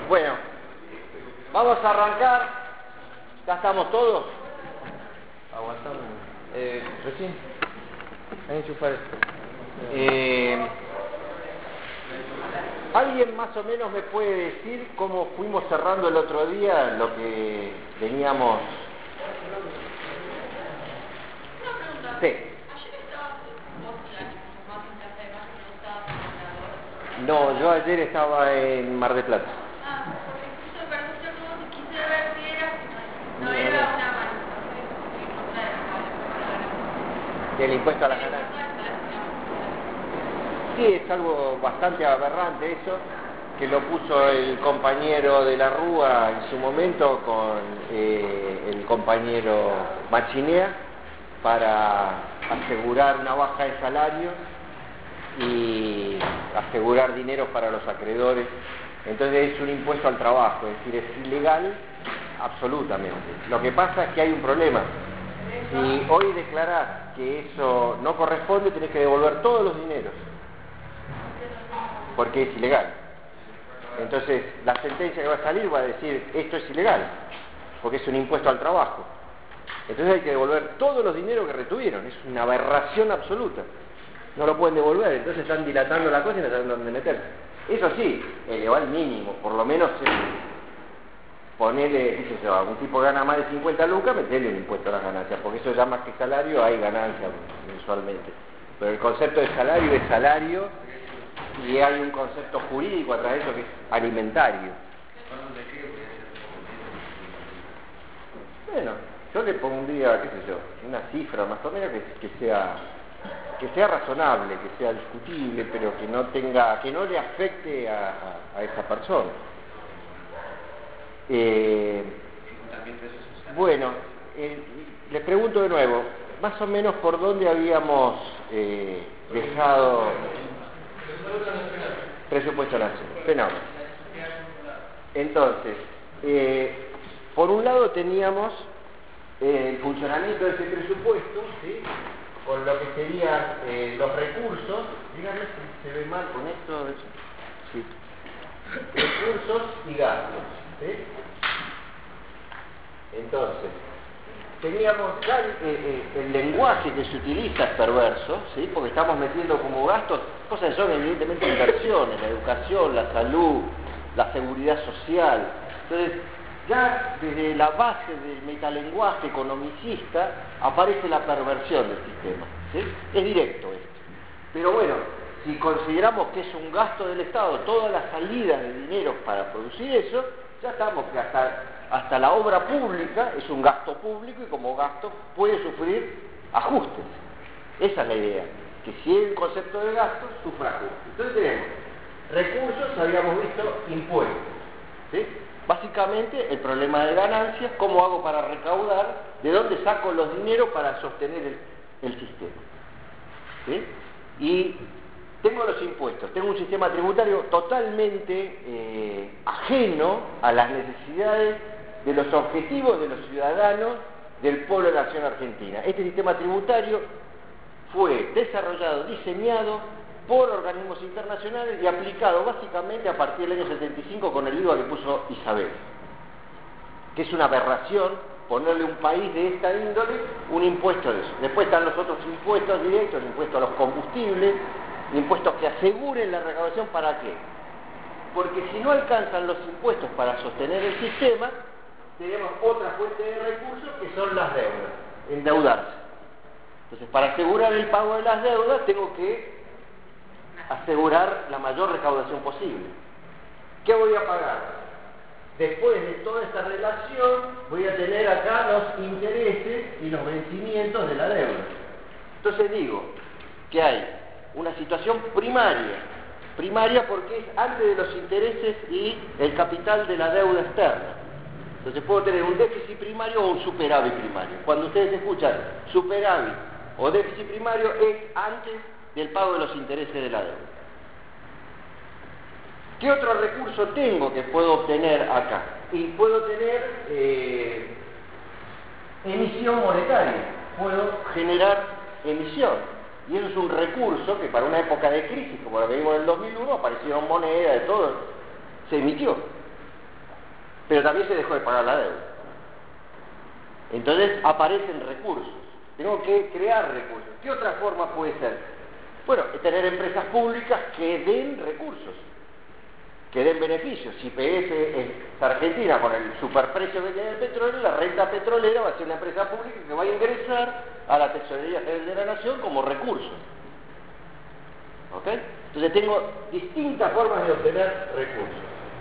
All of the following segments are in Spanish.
Bueno, vamos a arrancar. ¿Ya estamos todos? Aguantando. Recién. Ahí enchufar esto. ¿Alguien más o menos me puede decir cómo fuimos cerrando el otro día lo que veníamos? Una pregunta. Sí. ¿Ayer estabas vos más en Plaza de Mayo, no estabas en el No, yo ayer estaba en Mar del Plata. Ah, porque justo para escuchar tu voz quise ver si era, no era una manifestación en contra Del impuesto a las ganancias. Sí, es algo bastante aberrante eso, que lo puso el compañero de la Rúa en su momento con el compañero Machinea para asegurar una baja de salario y asegurar dinero para los acreedores. Entonces es un impuesto al trabajo, es decir, es ilegal absolutamente. Lo que pasa es que hay un problema. Si hoy declarás que eso no corresponde, tenés que devolver todos los dineros, porque es ilegal. Entonces la sentencia que va a salir va a decir esto es ilegal, porque es un impuesto al trabajo. Entonces hay que devolver todos los dineros que retuvieron. Es una aberración absoluta. No lo pueden devolver, entonces están dilatando la cosa y no saben dónde meterse. Eso sí, elevar el mínimo, por lo menos ponerle, qué sé yo, a un tipo que gana más de 50 lucas, meterle un impuesto a las ganancias, porque eso ya más que salario hay ganancias mensualmente. Pero el concepto de salario es salario y hay un concepto jurídico atrás de eso que es alimentario. Bueno, yo le pondría, qué sé yo, una cifra más o menos que sea razonable, que sea discutible, pero que no le afecte a esa persona. Bueno, les pregunto de nuevo, más o menos por dónde habíamos dejado presupuesto nacional. Fenómeno. Entonces, por un lado teníamos el funcionamiento de ese presupuesto, ¿sí? Con lo que serían los recursos. Díganme si se ve mal con esto. Sí. Recursos y gastos, ¿sí? Entonces, teníamos ya el lenguaje que se utiliza es perverso, ¿sí? Porque estamos metiendo como gastos cosas que son evidentemente inversiones, la educación, la salud, la seguridad social. Entonces, ya desde la base del metalenguaje economicista aparece la perversión del sistema, ¿sí? Es directo esto. Pero bueno, si consideramos que es un gasto del Estado, toda la salida de dinero para producir eso, ya estamos que hasta la obra pública es un gasto público y como gasto puede sufrir ajustes. Esa es la idea, que si hay un concepto de gasto, sufra ajustes. Entonces tenemos recursos, habíamos visto impuestos, ¿sí? Básicamente el problema de ganancias, cómo hago para recaudar, de dónde saco los dineros para sostener el sistema, ¿sí? Y tengo los impuestos, tengo un sistema tributario totalmente ajeno a las necesidades de los objetivos de los ciudadanos del pueblo de la nación argentina. Este sistema tributario fue desarrollado, diseñado por organismos internacionales y aplicado básicamente a partir del año 75 con el IVA que puso Isabel, que es una aberración ponerle a un país de esta índole un impuesto de eso. Después están los otros impuestos directos, el impuesto a los combustibles, impuestos que aseguren la recaudación. ¿Para qué? Porque si no alcanzan los impuestos para sostener el sistema, tenemos otra fuente de recursos que son las deudas, endeudarse. Entonces, para asegurar el pago de las deudas, tengo que asegurar la mayor recaudación posible. ¿Qué voy a pagar? Después de toda esta relación, voy a tener acá los intereses y los vencimientos de la deuda. Entonces digo que hay una situación primaria porque es antes de los intereses y el capital de la deuda externa. Entonces puedo tener un déficit primario o un superávit primario. Cuando ustedes escuchan superávit o déficit primario es antes del pago de los intereses de la deuda. ¿Qué otro recurso tengo que puedo obtener acá? Y puedo tener emisión monetaria, puedo generar emisión. Y eso es un recurso que para una época de crisis, como la que vimos en el 2001, aparecieron monedas, de todo, se emitió. pero también se dejó de pagar la deuda. Entonces aparecen recursos. Tengo que crear recursos. ¿Qué otra forma puede ser? Bueno, tener empresas públicas que den recursos, que den beneficios. Si IPF es Argentina con el superprecio que tiene el petróleo, la renta petrolera va a ser una empresa pública que va a ingresar a la Tesorería General de la Nación como recurso. ¿Ok? Entonces tengo distintas formas de obtener recursos.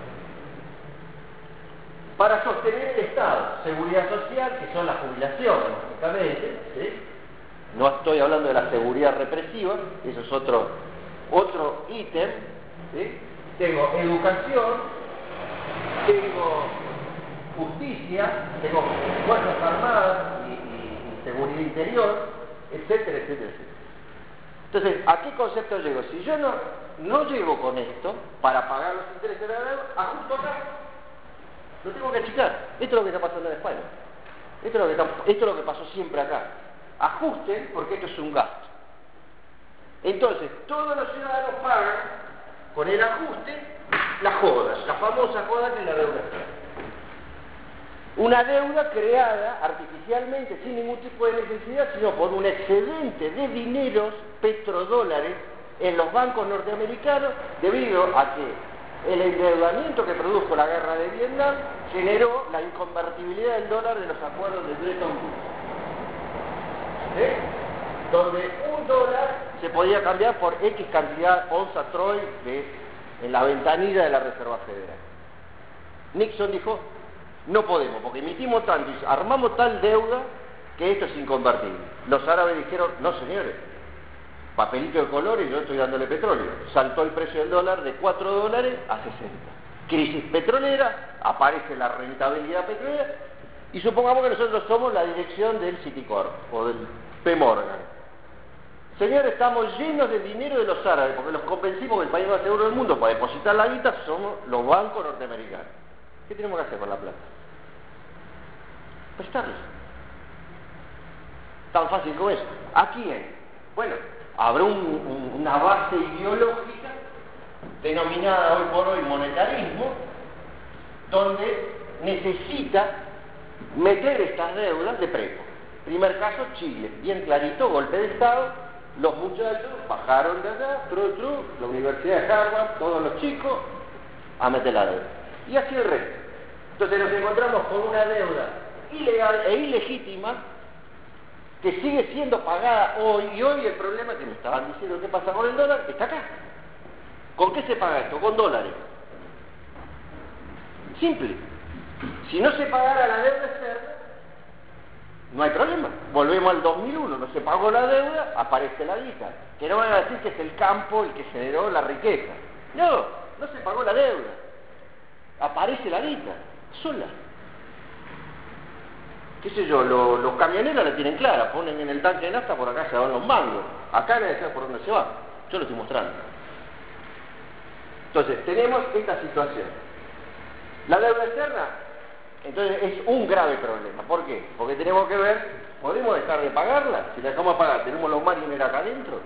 Para sostener el Estado, seguridad social, que son las jubilaciones, básicamente, ¿sí? No estoy hablando de la seguridad represiva, eso es otro ítem, ¿sí? Tengo educación, tengo justicia, tengo fuerzas armadas y seguridad interior, etcétera, etcétera, etcétera. Entonces, ¿a qué concepto llego? Si yo no llego con esto para pagar los intereses de la deuda, ajusto acá. Lo tengo que achicar. Esto es lo que está pasando en España. Esto es lo que pasó siempre acá. Ajusten porque esto es un gasto. Entonces, todos los ciudadanos pagan con el ajuste la joda, la famosa joda que es la deuda externa. Una deuda creada artificialmente sin ningún tipo de necesidad, sino por un excedente de dineros, petrodólares, en los bancos norteamericanos, debido a que el endeudamiento que produjo la guerra de Vietnam generó la inconvertibilidad del dólar de los acuerdos de Bretton Woods. ¿Sí? Donde un dólar se podía cambiar por X cantidad onza Troy en la ventanilla de la Reserva Federal. Nixon dijo, no podemos, porque emitimos tanto y armamos tal deuda que esto es inconvertible. Los árabes dijeron, no señores, papelito de colores, yo estoy dándole petróleo. Saltó el precio del dólar de 4 dólares a 60. Crisis petrolera, aparece la rentabilidad petrolera, y supongamos que nosotros somos la dirección del Citicorp o del P. Morgan. Señores, estamos llenos de dinero de los árabes, porque los convencimos que el país más seguro del mundo para depositar la guita somos los bancos norteamericanos. ¿Qué tenemos que hacer con la plata? Prestarles. Tan fácil como eso. ¿A quién? Bueno, habrá una base ideológica denominada hoy por hoy monetarismo, donde necesita meter estas deudas de préstamo. Primer caso, Chile, bien clarito, golpe de Estado, los muchachos bajaron de allá, la Universidad de Harvard, todos los chicos, a meter la deuda. Y así el resto. Entonces nos encontramos con una deuda ilegal e ilegítima que sigue siendo pagada hoy, y hoy el problema que me estaban diciendo qué pasa con el dólar, está acá. ¿Con qué se paga esto? Con dólares. Simple. Si no se pagara la deuda externa, no hay problema. Volvemos al 2001, no se pagó la deuda, aparece la guita. Que no van a decir que es el campo el que generó la riqueza. No se pagó la deuda. Aparece la guita, sola. Qué sé yo, los camioneros la tienen clara, ponen en el tanque de nafta, por acá se van los mangos. Acá nadie sabe por dónde se va. Yo lo estoy mostrando. Entonces, tenemos esta situación. La deuda externa, entonces, es un grave problema. ¿Por qué? Porque tenemos que ver, ¿podemos dejar de pagarla? Si la dejamos de pagar, ¿tenemos los marines acá adentro?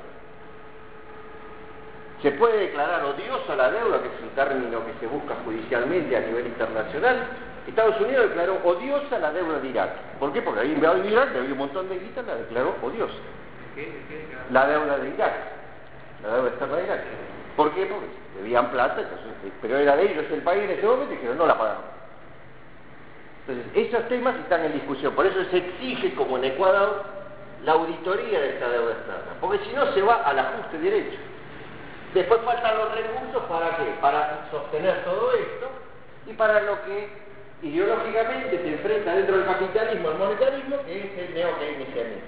¿Se puede declarar odiosa la deuda, que es un término que se busca judicialmente a nivel internacional? Estados Unidos declaró odiosa la deuda de Irak. ¿Por qué? Porque había invadido Irak, había un montón de guita, la declaró odiosa. La deuda de Irak, la deuda externa de Irak. ¿Por qué? Porque debían plata, entonces, pero era de ellos el país en ese momento y dijeron, no la pagamos. Entonces, esos temas están en discusión. Por eso se exige, como en Ecuador, la auditoría de esta deuda externa. Porque si no, se va al ajuste directo. Después faltan los recursos, ¿para qué? Para sostener todo esto y para lo que ideológicamente se enfrenta dentro del capitalismo al monetarismo, que es el neokeynesianismo.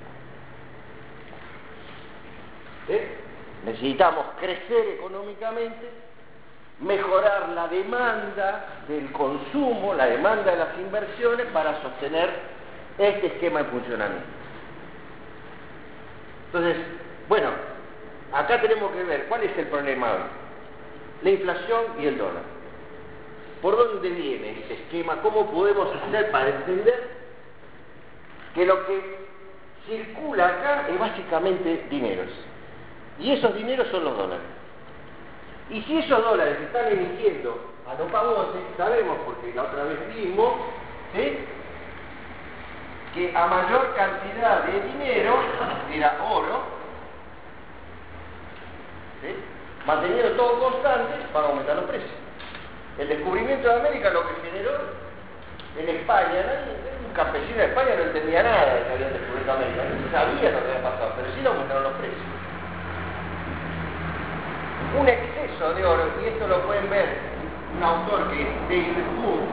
Necesitamos crecer económicamente, mejorar la demanda del consumo, la demanda de las inversiones para sostener este esquema en funcionamiento. Entonces, bueno, acá tenemos que ver cuál es el problema hoy. La inflación y el dólar. ¿Por dónde viene ese esquema? ¿Cómo podemos hacer para entender que lo que circula acá es básicamente dineros? Y esos dineros son los dólares. Y si esos dólares se están emitiendo a no pavote, sabemos, porque la otra vez vimos, ¿sí?, que a mayor cantidad de dinero, era oro, ¿sí?, manteniendo todo constante, van a aumentar los precios. El descubrimiento de América lo que generó en España, un campesino de España no entendía nada de que habían descubierto América, no sabía lo que había pasado, pero sí le aumentaron los precios. Un exceso de oro, y esto lo pueden ver un autor que es David Moore,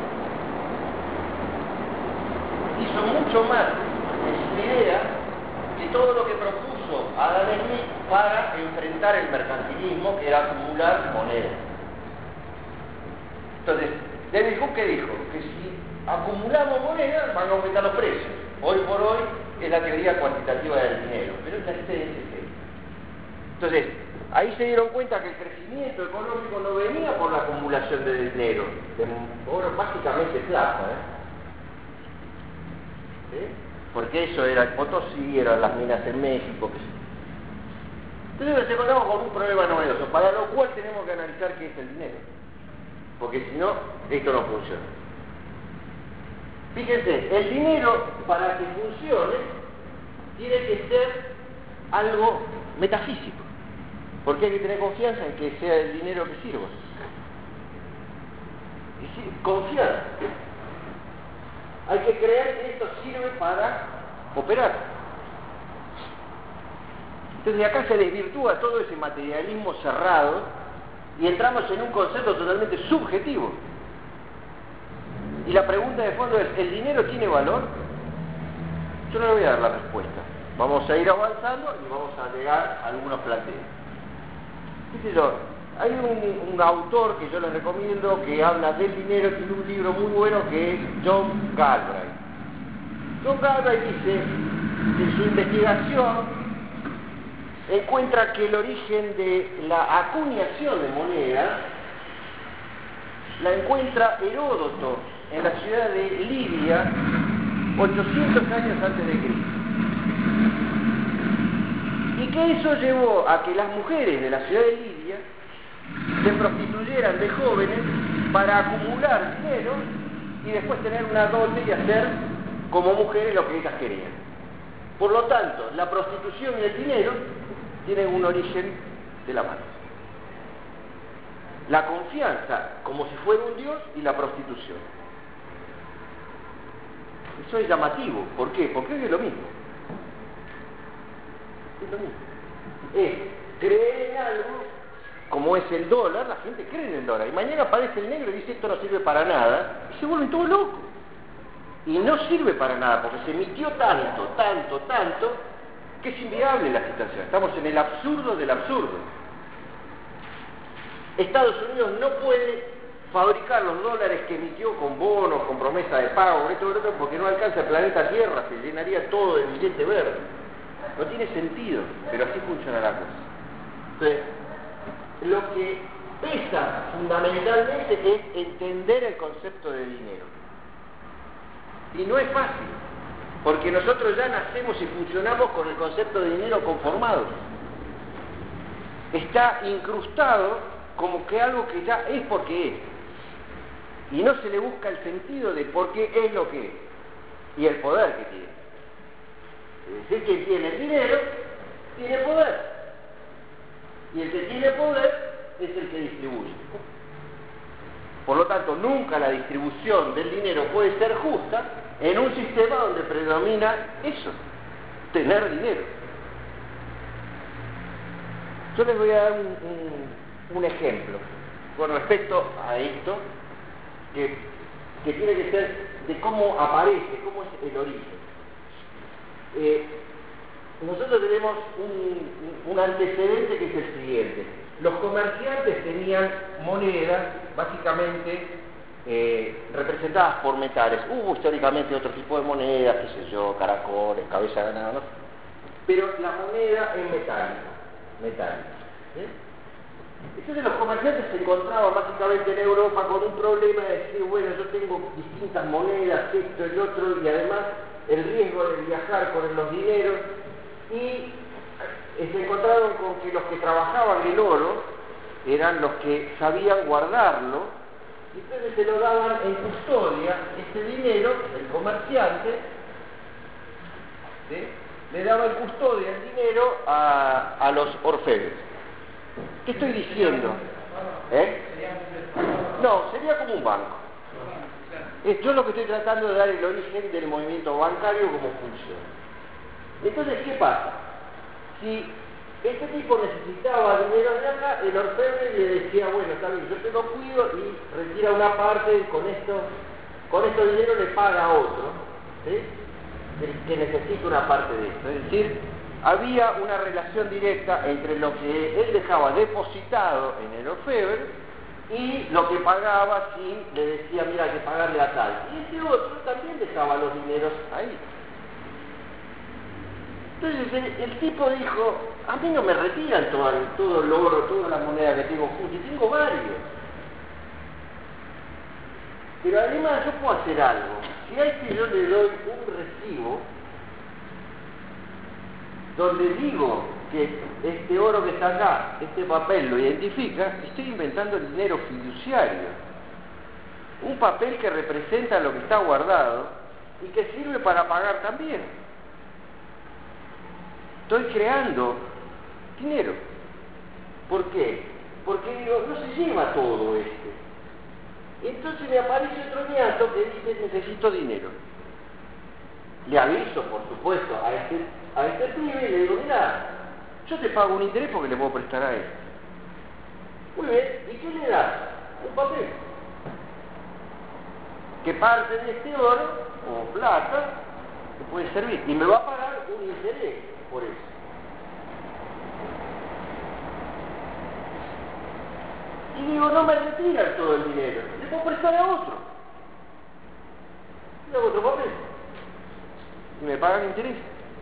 hizo mucho más en su idea que todo lo que propuso Adam Smith para enfrentar el mercantilismo, que era acumular moneda. Entonces, David Hume, ¿qué dijo? Que si acumulamos moneda van a aumentar los precios. Hoy por hoy es la teoría cuantitativa del dinero, pero es la CSC. Entonces, ahí se dieron cuenta que el crecimiento económico no venía por la acumulación de dinero, de oro básicamente plata, ¿sí? Porque eso era el Potosí, eran las minas en México. Entonces nos encontramos con un problema novedoso, para lo cual tenemos que analizar qué es el dinero, porque si no, esto no funciona. Fíjense, el dinero para que funcione tiene que ser algo metafísico, porque hay que tener confianza en que sea el dinero que sirva. Y sí, confiar. Hay que creer que esto sirve para operar. Entonces acá se desvirtúa todo ese materialismo cerrado y entramos en un concepto totalmente subjetivo. Y la pregunta de fondo es, ¿el dinero tiene valor? Yo no le voy a dar la respuesta. Vamos a ir avanzando y vamos a agregar algunos planteos. Hay un autor que yo les recomiendo que habla del dinero, tiene un libro muy bueno que es John Galbraith. John Galbraith dice que en su investigación encuentra que el origen de la acuñación de moneda la encuentra Heródoto en la ciudad de Lidia 800 años antes de Cristo. Y que eso llevó a que las mujeres de la ciudad de Lidia se prostituyeran de jóvenes para acumular dinero y después tener una dote y hacer como mujeres lo que ellas querían. Por lo tanto, la prostitución y el dinero tienen un origen de la mano. La confianza como si fuera un dios y la prostitución. Eso es llamativo. ¿Por qué? Porque es lo mismo. Es lo mismo. Es creer en algo, como es el dólar, la gente cree en el dólar. Y mañana aparece el negro y dice esto no sirve para nada, y se vuelven todos locos. Y no sirve para nada, porque se emitió tanto, que es inviable la situación. Estamos en el absurdo del absurdo. Estados Unidos no puede fabricar los dólares que emitió con bonos, con promesa de pago, porque no alcanza el planeta Tierra, se llenaría todo de billete verde. No tiene sentido, pero así funciona la cosa. Entonces, lo que pesa fundamentalmente es entender el concepto de dinero. Y no es fácil, porque nosotros ya nacemos y funcionamos con el concepto de dinero conformado. Está incrustado como que algo que ya es porque es. Y no se le busca el sentido de por qué es lo que es. Y el poder que tiene. Es decir, quien tiene el dinero, tiene poder. Y el que tiene poder es el que distribuye. Por lo tanto, nunca la distribución del dinero puede ser justa en un sistema donde predomina eso, tener dinero. Yo les voy a dar un ejemplo con respecto a esto, que tiene que ser de cómo aparece, cómo es el origen. Nosotros tenemos un antecedente que es el siguiente. Los comerciantes tenían monedas básicamente representadas por metales. Hubo históricamente otro tipo de monedas, qué sé yo, caracoles, cabeza de ganado, ¿no? Pero la moneda es metálica. ¿Sí? Entonces los comerciantes se encontraban básicamente en Europa con un problema de decir, bueno, yo tengo distintas monedas, esto y otro, y además el riesgo de viajar con los dineros, y se encontraron con que los que trabajaban el oro eran los que sabían guardarlo, y entonces se lo daban en custodia, ese dinero, el comerciante, ¿sí?, le daba en custodia el dinero a los orfebres. ¿Qué estoy diciendo? No, sería como un banco. Yo lo que estoy tratando de dar el origen del movimiento bancario, cómo funciona. Entonces, ¿qué pasa? Si este tipo necesitaba dinero de acá, el orfebre le decía, bueno, está bien, yo te lo cuido y retira una parte, con esto dinero le paga a otro, ¿sí?, que necesita una parte de esto. Es decir, había una relación directa entre lo que él dejaba depositado en el orfebre y lo que pagaba si le decía, mira, hay que pagarle a tal. Y ese otro también dejaba los dineros ahí. Entonces el tipo dijo, a mí no me retiran todo el oro, toda la moneda que tengo junto, y tengo varios. Pero además yo puedo hacer algo. Si a este yo le doy un recibo donde digo que este oro que está acá, este papel lo identifica, estoy inventando el dinero fiduciario. Un papel que representa lo que está guardado y que sirve para pagar también. Estoy creando dinero. ¿Por qué? Porque digo, no se lleva todo esto. Entonces me aparece otro ñato que dice, necesito dinero. Le aviso, por supuesto, a este pibe y le digo, mira, yo te pago un interés porque le puedo prestar a él. Muy bien, ¿y qué le das? Un papel. Que parte de este oro, o plata, que puede servir. Y me va a pagar un interés por eso. Y digo, no me retiran todo el dinero, le puedo prestar a otro. Le hago otro papel. Y me pagan interés.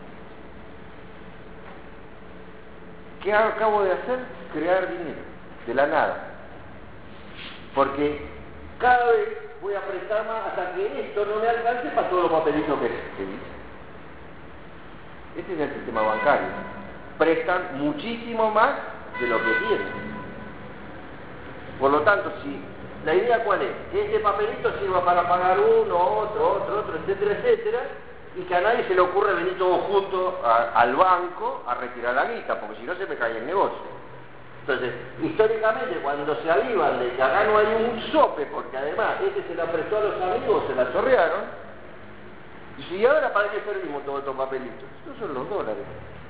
¿Qué acabo de hacer? Crear dinero, de la nada. Porque cada vez voy a prestar más hasta que esto no me alcance para todos los papelitos que hice. Este es el sistema bancario. Prestan muchísimo más de lo que tienen. Por lo tanto, si la idea cuál es, que este papelito sirva para pagar uno, otro, etcétera, etcétera, y que a nadie se le ocurre venir todos juntos al banco a retirar la guita, porque si no se me cae el negocio. Entonces, históricamente, cuando se avivan de que acá no hay un sope, porque además este se la prestó a los amigos, se la chorrearon, y si ahora para qué servimos todos estos papelitos, estos son los dólares.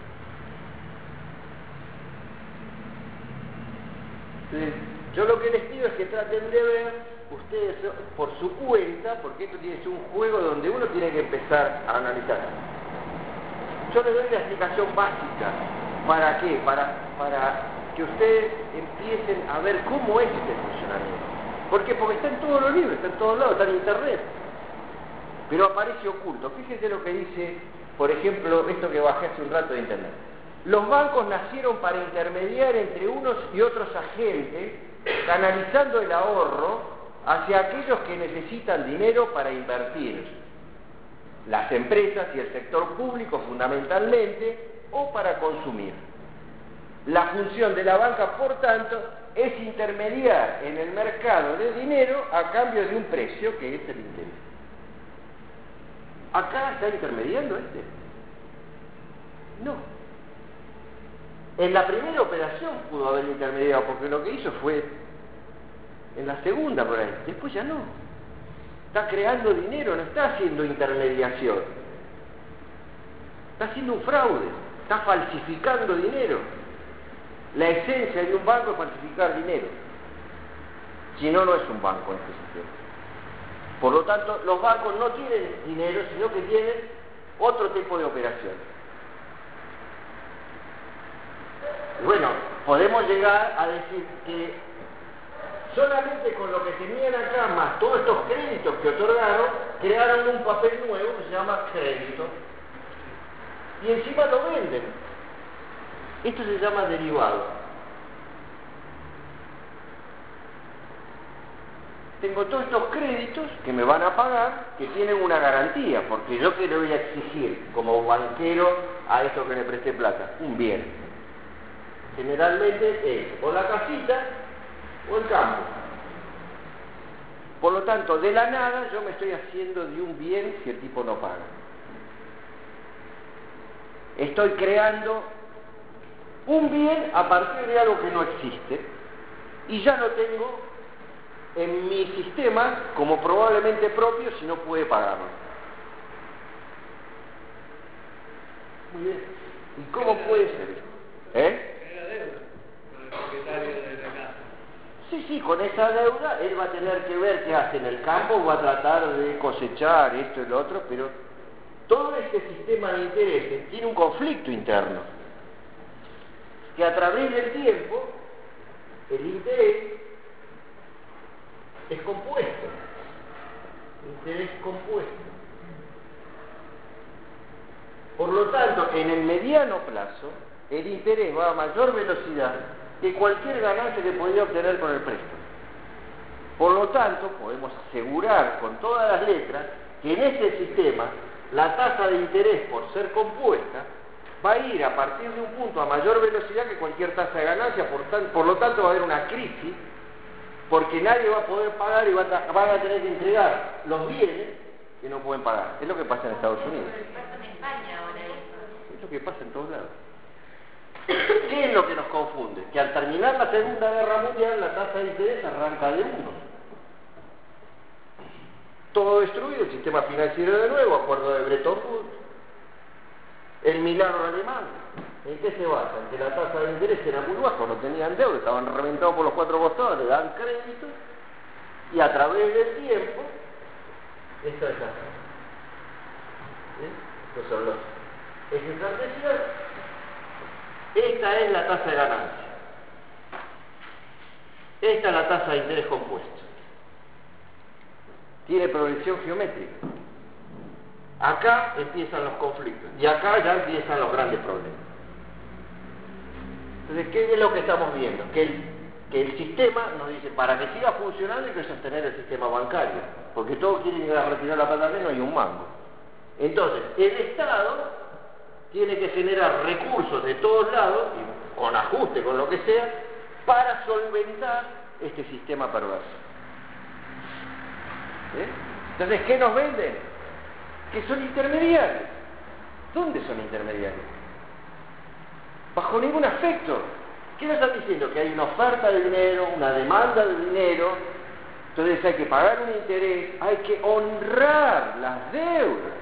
Entonces, yo lo que les pido es que traten de ver ustedes por su cuenta, porque esto tiene que ser un juego donde uno tiene que empezar a analizar. Yo les doy la explicación básica. ¿Para qué? Para que ustedes empiecen a ver cómo es este funcionamiento. ¿Por qué? Porque está en todos los libros, está en todos lados, está en internet. Pero aparece oculto. Fíjense lo que dice, por ejemplo, esto que bajé hace un rato de internet. Los bancos nacieron para intermediar entre unos y otros agentes, canalizando el ahorro hacia aquellos que necesitan dinero para invertir. Las empresas y el sector público fundamentalmente, o para consumir. La función de la banca, por tanto, es intermediar en el mercado de dinero a cambio de un precio que es el interés. ¿Acá está intermediando este? No. En la primera operación pudo haber intermediado, porque lo que hizo fue en la segunda por ahí, después ya no. Está creando dinero, no está haciendo intermediación. Está haciendo un fraude, está falsificando dinero. La esencia de un banco es falsificar dinero. Si no, no es un banco en este sistema. Por lo tanto, los bancos no tienen dinero, sino que tienen otro tipo de operación. Bueno, podemos llegar a decir que solamente con lo que tenían acá, más todos estos créditos que otorgaron, crearon un papel nuevo que se llama crédito. Y encima lo venden. Esto se llama derivado. Tengo todos estos créditos que me van a pagar, que tienen una garantía, porque yo que le voy a exigir como banquero a esto que le presté plata, un bien. Generalmente es o la casita o el campo. Por lo tanto, de la nada yo me estoy haciendo de un bien si el tipo no paga. Estoy creando un bien a partir de algo que no existe y ya lo tengo en mi sistema como probablemente propio si no puede pagarlo. Muy bien. ¿Y cómo puede ser esto? Era deuda con el propietario de la casa. Sí, con esa deuda él va a tener que ver qué hace en el campo, va a tratar de cosechar esto y lo otro, pero todo este sistema de intereses tiene un conflicto interno, que a través del tiempo el interés es compuesto, interés compuesto. Por lo tanto, en el mediano plazo, el interés va a mayor velocidad que cualquier ganancia que podría obtener con el préstamo. Por lo tanto, podemos asegurar con todas las letras que en este sistema la tasa de interés por ser compuesta va a ir a partir de un punto a mayor velocidad que cualquier tasa de ganancia, por lo tanto va a haber una crisis, porque nadie va a poder pagar y van a tener que entregar los bienes que no pueden pagar. Es lo que pasa en Estados Unidos. Es lo que pasa en todos lados. ¿Qué es lo que nos confunde? Que al terminar la Segunda Guerra Mundial la tasa de interés arranca de 1. Todo destruido, el sistema financiero de nuevo, acuerdo de Bretton Woods, el milagro alemán. ¿En qué se basa? En que la tasa de interés era muy baja, no tenían deuda, estaban reventados por los 4 costados, le dan crédito y a través del tiempo, esta es la tasa. Estos son los ejes cartesianos. Esta es la tasa de ganancia. Esta es la tasa de interés compuesto. Tiene progresión geométrica. Acá empiezan los conflictos y acá ya empiezan los grandes problemas. Entonces, ¿qué es lo que estamos viendo? Que el sistema nos dice, para que siga funcionando hay que sostener el sistema bancario, porque todos quieren ir a retirar la plata y no hay un mango. Entonces, el Estado tiene que generar recursos de todos lados, y con ajuste, con lo que sea, para solventar este sistema perverso. Entonces, ¿qué nos venden? Que son intermediarios. ¿Dónde son intermediarios? Bajo ningún aspecto. ¿Qué nos están diciendo? Que hay una oferta de dinero, una demanda de dinero, entonces hay que pagar un interés, hay que honrar las deudas,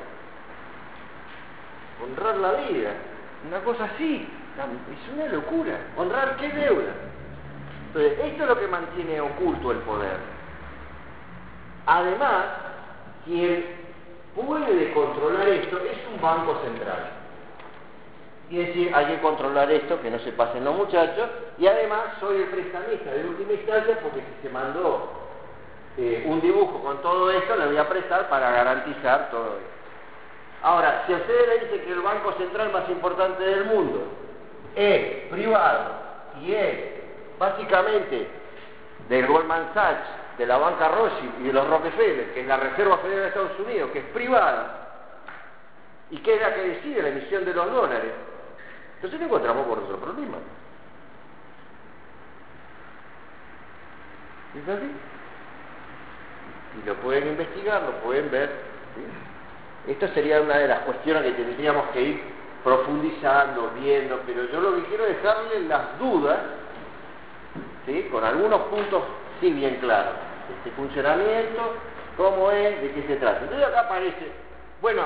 honrar la vida, una cosa así, es una locura. ¿Honrar qué deuda? Entonces, esto es lo que mantiene oculto el poder. Además, quien puede controlar esto es un banco central. Y decir, hay que controlar esto, que no se pasen los muchachos, y además soy el prestamista de última instancia, porque si se mandó un dibujo con todo esto, le voy a prestar para garantizar todo esto. Ahora, si a ustedes le dicen que el banco central más importante del mundo es privado y es básicamente del Goldman Sachs, de la banca Rothschild y de los Rockefeller, que es la Reserva Federal de Estados Unidos, que es privada y que es la que decide la emisión de los dólares, entonces no encontramos por otro problema. ¿Es así? Y lo pueden investigar, lo pueden ver, ¿sí? Esto sería una de las cuestiones que tendríamos que ir profundizando, viendo, pero yo lo que quiero es dejarle las dudas, ¿sí? Con algunos puntos sí bien claros. Este funcionamiento, cómo es, de qué se trata. Entonces acá aparece, bueno,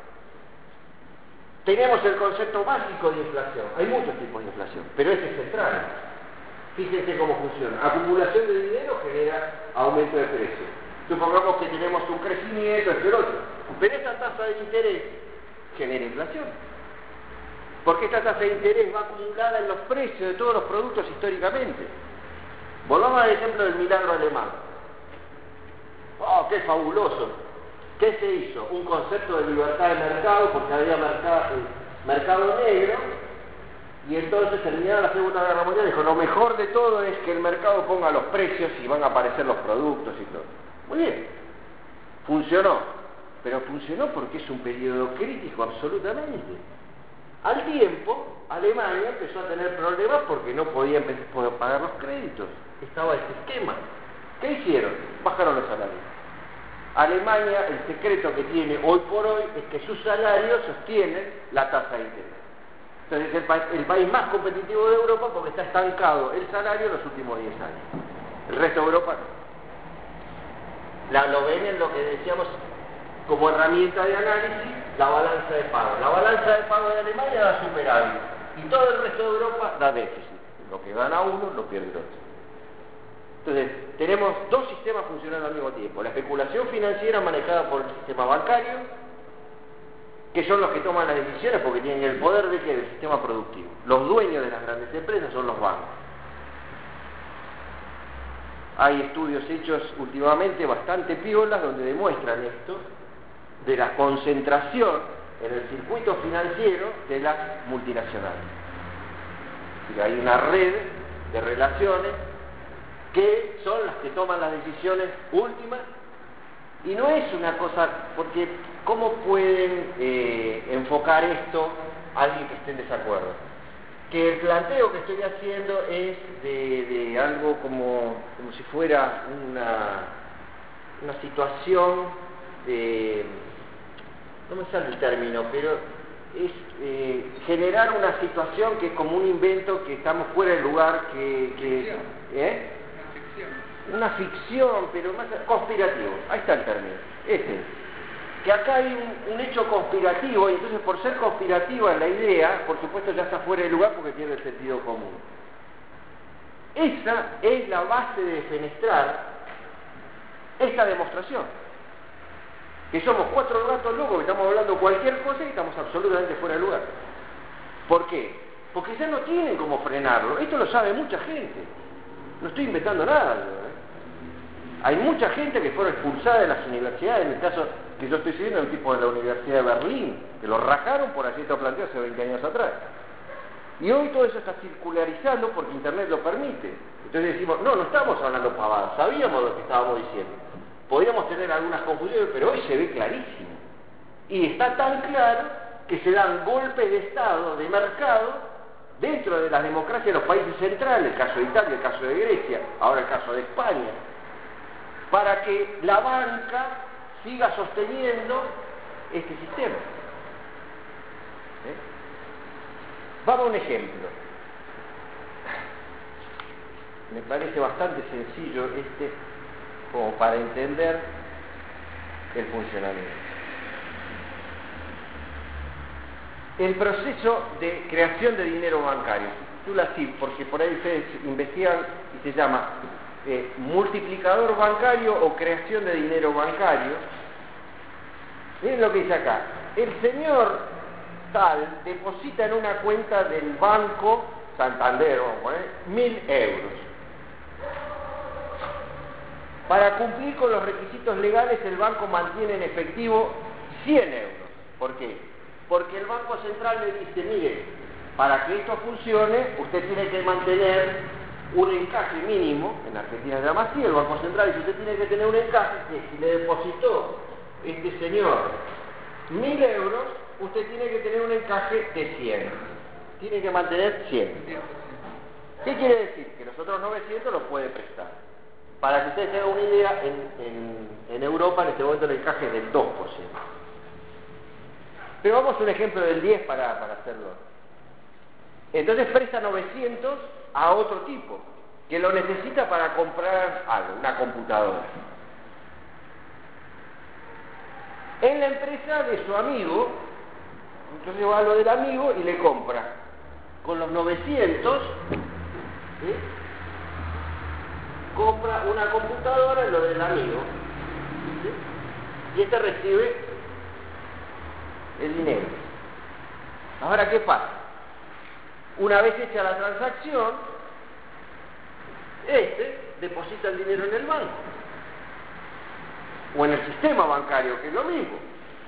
tenemos el concepto básico de inflación. Hay muchos tipos de inflación, pero este es central. Fíjense cómo funciona. Acumulación de dinero genera aumento de precios. Supongamos que tenemos un crecimiento, esto y lo otro. Pero esta tasa de interés genera inflación. Porque esta tasa de interés va acumulada en los precios de todos los productos históricamente. Volvamos al ejemplo del milagro alemán. ¡Oh, qué fabuloso! ¿Qué se hizo? Un concepto de libertad de mercado, porque había mercado negro, y entonces terminada la Segunda Guerra Mundial dijo, lo mejor de todo es que el mercado ponga los precios y van a aparecer los productos y todo. Muy bien, funcionó, pero funcionó porque es un periodo crítico absolutamente. Al tiempo, Alemania empezó a tener problemas porque no podía pagar los créditos. Estaba el sistema. ¿Qué hicieron? Bajaron los salarios. Alemania, el secreto que tiene hoy por hoy es que sus salarios sostienen la tasa de interés. Entonces es el país más competitivo de Europa porque está estancado el salario en los últimos 10 años. El resto de Europa no. Lo ven en lo que decíamos como herramienta de análisis, la balanza de pago. La balanza de pago de Alemania da superávit y todo el resto de Europa da déficit. Lo que gana uno lo pierde el otro. Entonces, tenemos dos sistemas funcionando al mismo tiempo. La especulación financiera manejada por el sistema bancario, que son los que toman las decisiones porque tienen el poder de que del sistema productivo. Los dueños de las grandes empresas son los bancos. Hay estudios hechos últimamente bastante piolas donde demuestran esto, de la concentración en el circuito financiero de las multinacionales. Y hay una red de relaciones que son las que toman las decisiones últimas, y no es una cosa, porque ¿cómo pueden enfocar esto a alguien que esté en desacuerdo? Que el planteo que estoy haciendo es de algo como si fuera una situación de, no me sale el término, pero es generar una situación que es como un invento, que estamos fuera del lugar, una ficción, pero más conspirativo. Ahí está el término. Que acá hay un hecho conspirativo, y entonces por ser conspirativa la idea, por supuesto ya está fuera del lugar porque pierde el sentido común. Esa es la base de defenestrar esta demostración. Que somos 4 gatos locos que estamos hablando cualquier cosa y estamos absolutamente fuera de lugar. ¿Por qué? Porque ya no tienen cómo frenarlo. Esto lo sabe mucha gente. No estoy inventando nada yo, Hay mucha gente que fueron expulsada de las universidades. En el caso que yo estoy siguiendo, un tipo de la Universidad de Berlín, que lo rajaron por así esto planteado hace 20 años atrás. Y hoy todo eso está circularizando porque Internet lo permite. Entonces decimos, no estamos hablando pavadas, sabíamos lo que estábamos diciendo. Podríamos tener algunas confusiones, pero hoy se ve clarísimo. Y está tan claro que se dan golpes de Estado, de mercado, dentro de las democracias de los países centrales, el caso de Italia, el caso de Grecia, ahora el caso de España, para que la banca siga sosteniendo este sistema. Vamos a un ejemplo. Me parece bastante sencillo como para entender el funcionamiento. El proceso de creación de dinero bancario, tú la CIP, porque por ahí ustedes investigan y se llama multiplicador bancario o creación de dinero bancario. Miren lo que dice acá. El señor tal deposita en una cuenta del Banco Santander, vamos a poner, 1.000 euros. Para cumplir con los requisitos legales, el banco mantiene en efectivo 100 euros. ¿Por qué? Porque el Banco Central le dice, mire, para que esto funcione, usted tiene que mantener un encaje mínimo, en Argentina se llama así, el Banco Central dice, usted tiene que tener un encaje que si le depositó este señor 1.000 euros, usted tiene que tener un encaje de 100. Tiene que mantener 100. ¿Qué quiere decir? Que los otros 900 los puede prestar. Para que ustedes tengan una idea, en Europa en este momento el encaje es del 2%. Pero vamos a un ejemplo del 10 para hacerlo. Entonces presta 900 a otro tipo, que lo necesita para comprar algo, una computadora. En la empresa de su amigo, entonces va a lo del amigo y le compra. Con los 900, compra una computadora en lo del amigo. Y este recibe el dinero. Ahora, ¿qué pasa? Una vez hecha la transacción, deposita el dinero en el banco o en el sistema bancario, que es lo mismo.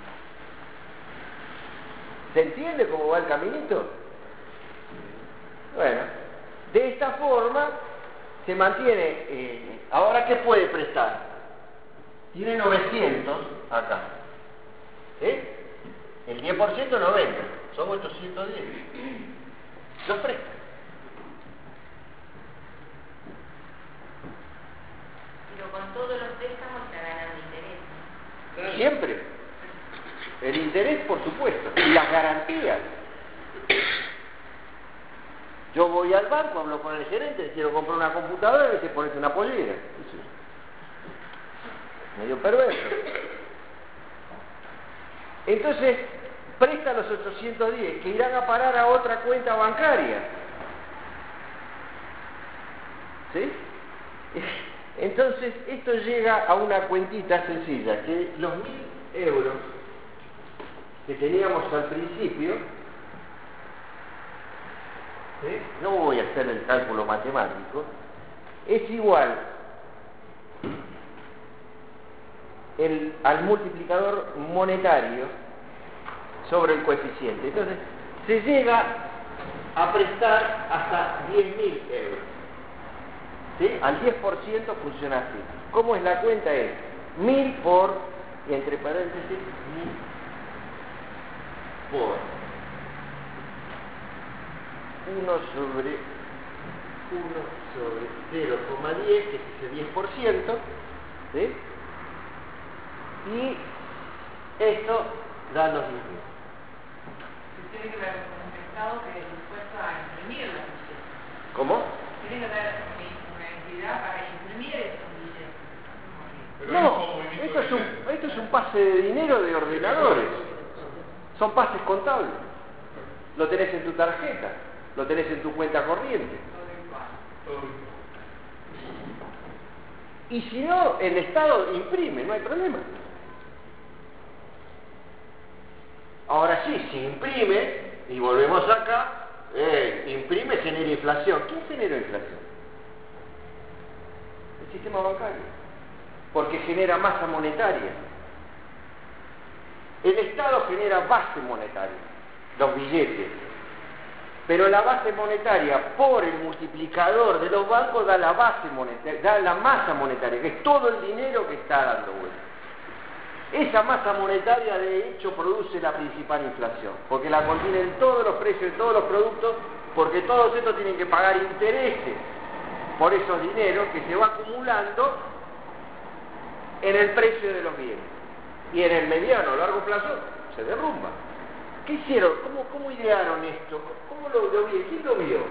¿Se entiende cómo va el caminito? Bueno, de esta forma se mantiene. Ahora, ¿qué puede prestar? Tiene 900 acá. El 10% 90, son 810. Los prestan. Pero con todos los préstamos te ganan interés. Claro. Siempre. El interés, por supuesto. Y las garantías. Yo voy al banco, hablo con el gerente, quiero comprar una computadora y me dice, ponete una pollera. Medio perverso. Entonces, presta los 810 que irán a parar a otra cuenta bancaria. ¿Sí? Entonces, esto llega a una cuentita sencilla, que los 1.000 euros que teníamos al principio, ¿sí? No voy a hacer el cálculo matemático, es igual al multiplicador monetario sobre el coeficiente. Entonces, se llega a prestar hasta 10.000 euros. ¿Sí? Al 10% funciona así. ¿Cómo es la cuenta? Es 1.000 por, y entre paréntesis, 1.000 por 1 sobre 0,10, que es ese 10%, ¿sí? Y esto da los 10.000. Tiene que ver con un Estado que es dispuesto a imprimir los billetes. ¿Cómo? Tiene que haber una entidad para imprimir esos billetes. No, esto es un pase de dinero de ordenadores. Son pases contables. Lo tenés en tu tarjeta, lo tenés en tu cuenta corriente. Y si no, el Estado imprime, no hay problema. Ahora sí, si imprime, y volvemos acá, imprime, genera inflación. ¿Quién genera inflación? El sistema bancario. Porque genera masa monetaria. El Estado genera base monetaria, los billetes. Pero la base monetaria, por el multiplicador de los bancos, da la base monetaria, da la masa monetaria, que es todo el dinero que está dando vuelta. Esa masa monetaria, de hecho, produce la principal inflación, porque la contienen todos los precios de todos los productos, porque todos estos tienen que pagar intereses por esos dineros que se va acumulando en el precio de los bienes. Y en el mediano o largo plazo se derrumba. ¿Qué hicieron? ¿Cómo idearon esto? ¿Cómo lo vieron? ¿Quién lo vio?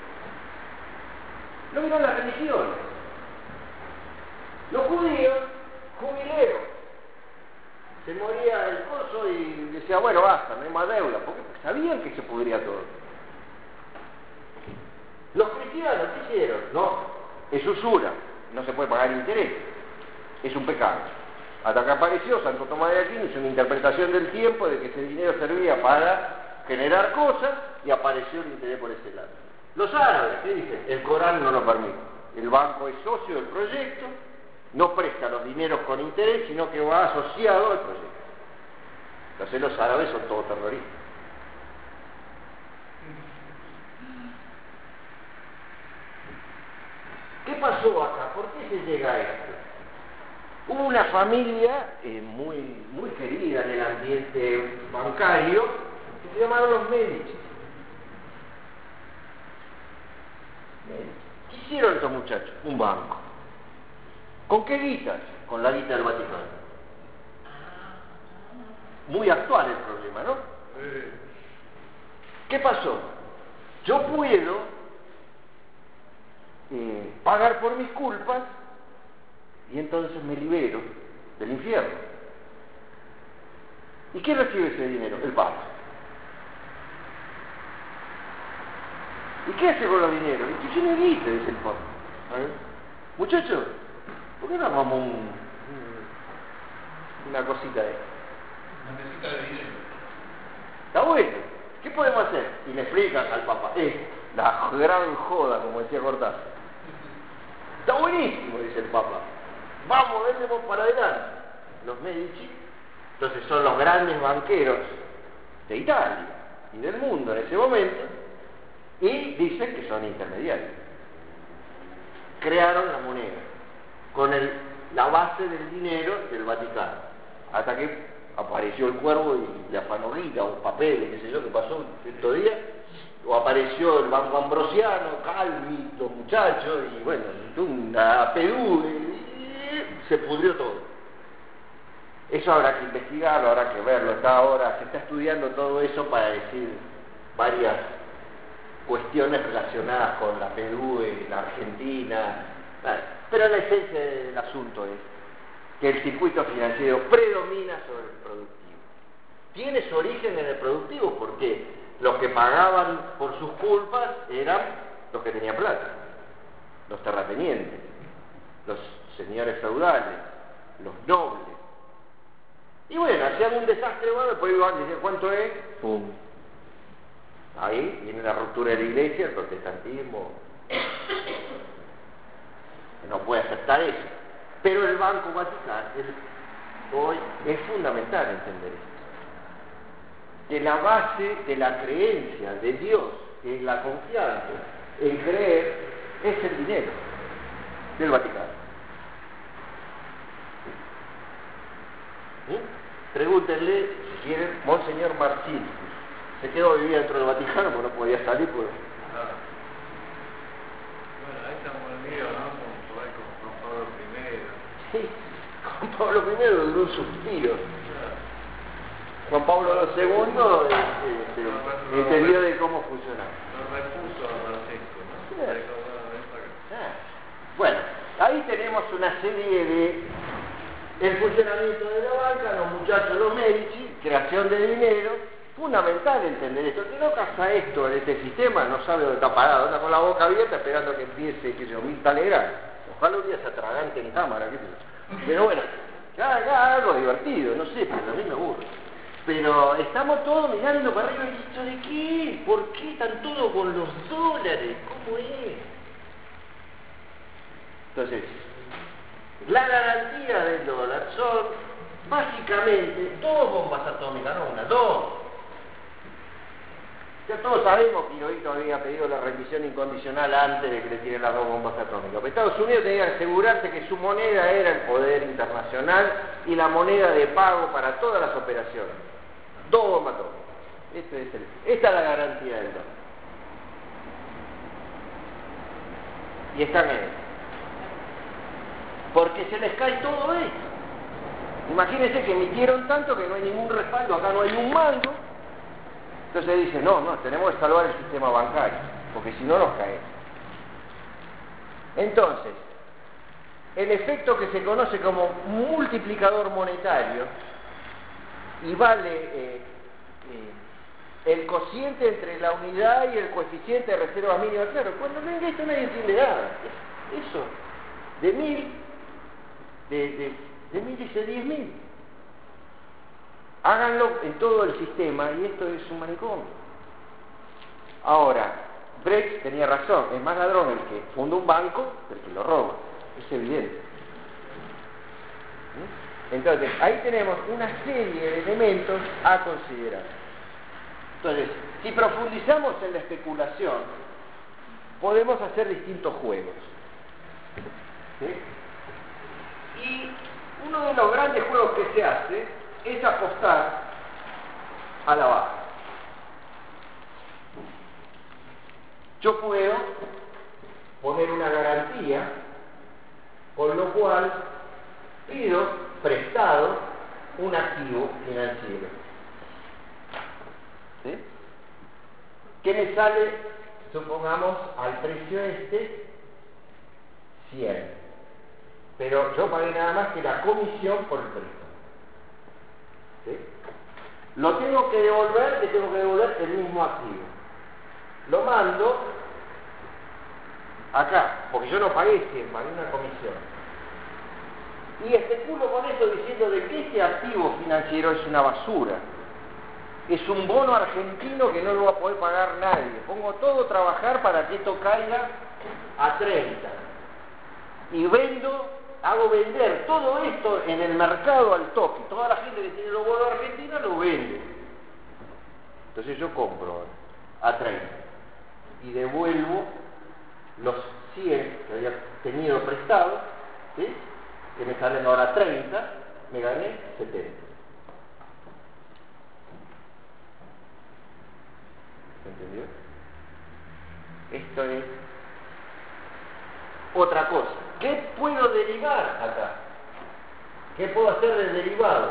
Lo vieron las religiones. Los judíos, jubileros. Se moría el coso y decía, bueno, basta, no hay más deuda, porque sabían que se pudría todo. Los cristianos, ¿qué hicieron? No, es usura, no se puede pagar interés, es un pecado. Hasta que apareció Santo Tomás de Aquino, hizo una interpretación del tiempo de que ese dinero servía para generar cosas y apareció el interés por ese lado. Los árabes, ¿qué dicen? El Corán no lo permite. El banco es socio del proyecto, no presta los dineros con interés, sino que va asociado al proyecto. Entonces los árabes son todos terroristas. ¿Qué pasó acá? ¿Por qué se llega a esto? Hubo una familia muy querida en el ambiente bancario que se llamaron los Medici. ¿Qué hicieron estos muchachos? Un banco. ¿Con qué guitas? Con la guita del Vaticano. Muy actual el problema, ¿no? ¿Qué pasó? Yo puedo pagar por mis culpas y entonces me libero del infierno. ¿Y quién recibe ese dinero? El Papa. ¿Y qué hace con los dineros? ¿Y qué tiene guita? Dice el Papa. Muchachos, ¿por qué no armamos una cosita de esto? Una mesita de dinero. Está bueno. ¿Qué podemos hacer? Y le explican al Papa. Es la gran joda, como decía Cortázar. Está buenísimo, dice el Papa. Vamos, vendemos para adelante. Los Medici, entonces son los grandes banqueros de Italia y del mundo en ese momento, y dicen que son intermediarios. Crearon la moneda con la base del dinero del Vaticano, hasta que apareció el cuervo y la fanovita o papeles, qué sé yo, que pasó estos días, o apareció el Banco Ambrosiano, Calvi, los muchachos, y bueno, una pedú, se pudrió todo. Eso habrá que investigarlo, habrá que verlo. Ahora se está estudiando todo eso para decir varias cuestiones relacionadas con la PDU en la Argentina, pero la esencia del asunto es que el circuito financiero predomina sobre el productivo. Tiene su origen en el productivo porque los que pagaban por sus culpas eran los que tenían plata, los terratenientes, los señores feudales, los nobles. Y bueno, hacían un desastre, bueno, después iban y decían, ¿cuánto es? ¡Pum! Ahí viene la ruptura de la iglesia, el protestantismo. No puede aceptar eso. Pero el Banco Vaticano hoy es fundamental entender esto. Que la base de la creencia de Dios, que es la confianza en creer, es el dinero del Vaticano. Pregúntenle, si quieren, Monseñor Marcini. Se quedó a vivir dentro del Vaticano porque no podía salir. Pues. Claro. Bueno, ahí estamos el mío, ¿no? Con Pablo I. Sí, Juan Pablo I duró un suspiro. Juan Pablo II entendió de cómo funcionaba. Lo repuso a Francisco, ¿no? Bueno, ahí tenemos una serie de el funcionamiento de la banca, los muchachos, los Medici, creación de dinero, fundamental entender esto. El que no casa esto en este sistema no sabe dónde está parado, está con la boca abierta esperando a que empiece, qué sé yo, Mirta Legrand. Ojalá un día se atragante en cámara, qué sé yo. Pero bueno, haga algo divertido, no sé, pero a mí me aburre. Pero estamos todos mirando para arriba y ¿esto de qué? ¿Por qué están todos con los dólares? ¿Cómo es? Entonces, la garantía del dólar son básicamente dos bombas atómicas, no una, dos. Ya todos sabemos que Hirohito había pedido la rendición incondicional antes de que le tiren las dos bombas atómicas. Pero Estados Unidos tenía que asegurarse que su moneda era el poder internacional y la moneda de pago para todas las operaciones. Dos bombas atómicas. Esta es la garantía del dólar. Y están en esto. Porque se les cae todo esto. Imagínense que emitieron tanto que no hay ningún respaldo, acá no hay un mango. Entonces dice, no, tenemos que salvar el sistema bancario, porque si no nos caemos. Entonces, el efecto que se conoce como multiplicador monetario, y vale el cociente entre la unidad y el coeficiente de reserva mínima. Claro, cuando venga esto nadie entiende nada. Eso, de 1000, de 1000 dice 10.000. Háganlo en todo el sistema y esto es un manicomio. Ahora, Brecht tenía razón, es más ladrón el que funda un banco que el que lo roba, es evidente. Entonces, ahí tenemos una serie de elementos a considerar. Entonces, si profundizamos en la especulación, podemos hacer distintos juegos. ¿Sí? Y uno de los grandes juegos que se hace es apostar a la baja. Yo puedo poner una garantía, con lo cual pido prestado un activo financiero. ¿Sí? ¿Qué me sale? Supongamos al precio 100. Pero yo pagué nada más que la comisión por el préstamo. ¿Sí? Lo tengo que devolver, le tengo que devolver el mismo activo. Lo mando acá, porque yo no pagué 100, pagué una comisión. Y especulo con eso diciendo de que ese activo financiero es una basura. Es un bono argentino que no lo va a poder pagar nadie. Pongo todo a trabajar para que esto caiga a 30. Y hago vender todo esto en el mercado al toque. Toda la gente que tiene los bonos argentinos lo vende. Entonces yo compro a 30 y devuelvo los 100 que había tenido prestados, ¿sí? Que me salen ahora 30, me gané 70. ¿Entendió? Esto es otra cosa. ¿Qué puedo derivar acá? ¿Qué puedo hacer de derivado?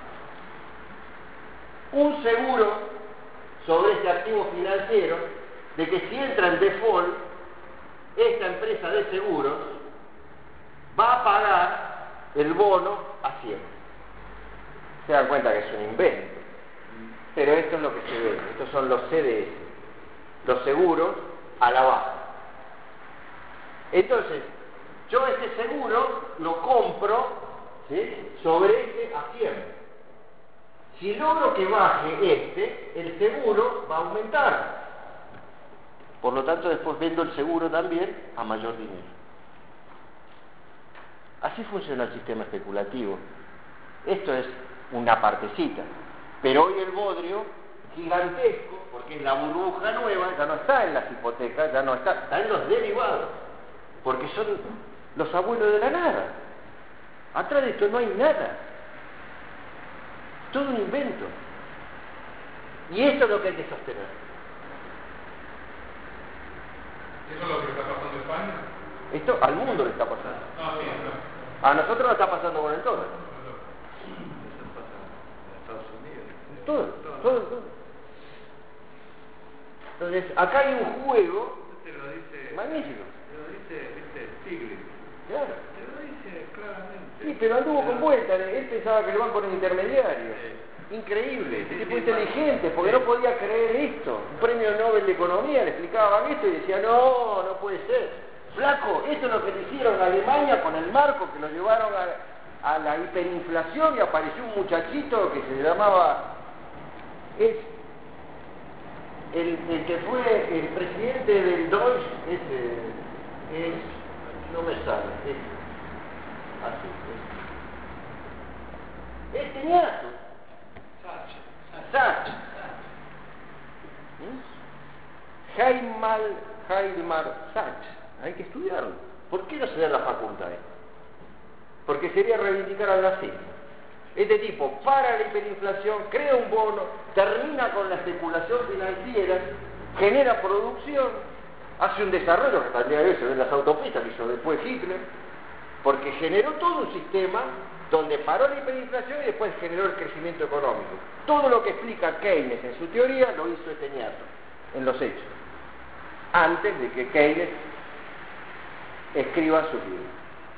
Un seguro sobre este activo financiero de que si entra en default, esta empresa de seguros va a pagar el bono a 100. Se dan cuenta que es un invento. Pero esto es lo que se ve. Estos son los CDS, los seguros a la baja. Entonces, yo ese seguro lo compro, ¿sí?, sobre este a 100. Si logro que baje el seguro va a aumentar. Por lo tanto, después vendo el seguro también a mayor dinero. Así funciona el sistema especulativo. Esto es una partecita. Pero hoy el bodrio gigantesco, porque es la burbuja nueva, ya no está en las hipotecas, ya no está en los derivados. Porque son los abuelos de la nada. Atrás de esto no hay nada. Todo un invento. Y esto es lo que hay que sostener. ¿Eso es lo que está pasando en España? Esto al mundo le está pasando. No, sí, no. A nosotros nos está pasando con el dólar. Eso pasa en Estados Unidos. Todo. Entonces, acá hay un juego Te lo dice. magnífico. Te lo dice Stiglitz. Claro. Te lo dice claramente. Sí, pero anduvo con vuelta. Él pensaba que el banco era un intermediario. Increíble. El tipo inteligente, porque no podía creer esto. Un premio Nobel de Economía le explicaban esto y decía, no puede ser. Flaco, esto es lo que le hicieron a Alemania con el marco, que lo llevaron a la hiperinflación y apareció un muchachito que se llamaba... el que fue el presidente del Deutsche, no me sale, así. Este ñato. Sachs. Heilmar Sachs. Hay que estudiarlo. ¿Por qué no se da en la facultad? Porque sería reivindicar al nazismo. Este tipo para la hiperinflación, crea un bono, termina con la especulación financiera, genera producción, hace un desarrollo que hasta el día de hoy se ve en las autopistas que hizo después Hitler, porque generó todo un sistema donde paró la hiperinflación y después generó el crecimiento económico. Todo lo que explica Keynes en su teoría lo hizo este ñato, en los hechos, antes de que Keynes escriba su libro.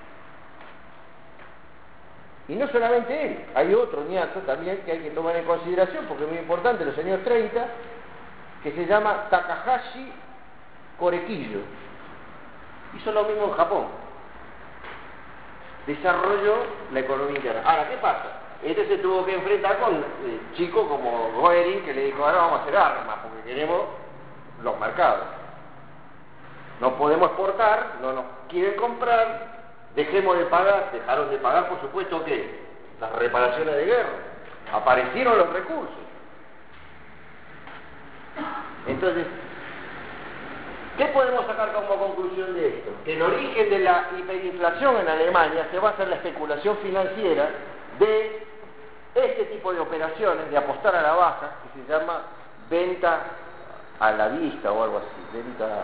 Y no solamente él, hay otro ñato también que hay que tomar en consideración, porque es muy importante, los años 30, que se llama Takahashi Korekiyo. Hizo lo mismo en Japón. Desarrolló la economía interna. Ahora, ¿qué pasa? Este se tuvo que enfrentar con chicos como Goering, que le dijo, ahora vamos a hacer armas, porque queremos los mercados. No podemos exportar, no nos quieren comprar, dejemos de pagar, dejaron de pagar, por supuesto, que las reparaciones de guerra. Aparecieron los recursos. Entonces, ¿qué podemos sacar como conclusión de esto? Que el origen de la hiperinflación en Alemania se basa en la especulación financiera de este tipo de operaciones, de apostar a la baja, que se llama venta a la vista o algo así, venta...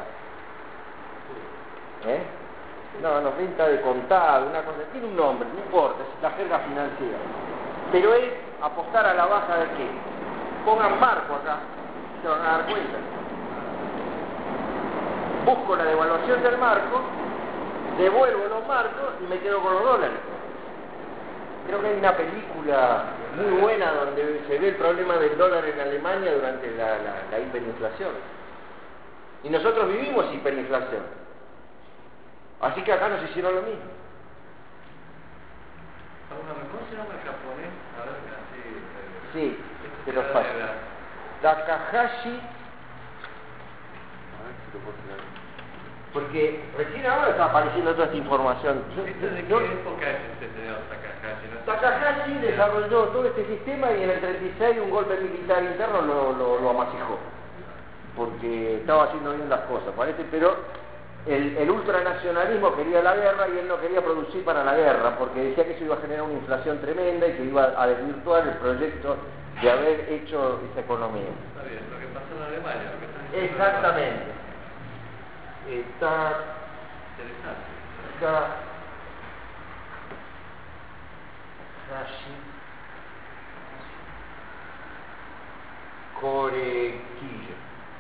venta de contado, una cosa, tiene un nombre, no importa, es la jerga financiera. Pero es apostar a la baja de qué. Pongan marco acá, se van a dar cuenta. Busco la devaluación del marco, devuelvo los marcos y me quedo con los dólares. Creo que hay una película muy buena donde se ve el problema del dólar en Alemania durante la hiperinflación. Y nosotros vivimos hiperinflación. Así que acá nos hicieron lo mismo. ¿Cómo se llama el japonés? A ver, así... Sí, te lo paso. Takahashi... A ver si lo puedo tirar. Porque recién ahora está apareciendo toda esta información. ¿De qué época es este señor Takahashi? Takahashi desarrolló todo este sistema y en el 36 un golpe militar interno lo amasijó. Porque estaba haciendo bien las cosas, parece, pero... El ultranacionalismo quería la guerra y él no quería producir para la guerra, porque decía que eso iba a generar una inflación tremenda y que iba a desvirtuar el proyecto de haber hecho esa economía. Está bien, lo que pasó en Alemania, lo que estás Exactamente. Takahashi Korekiyo.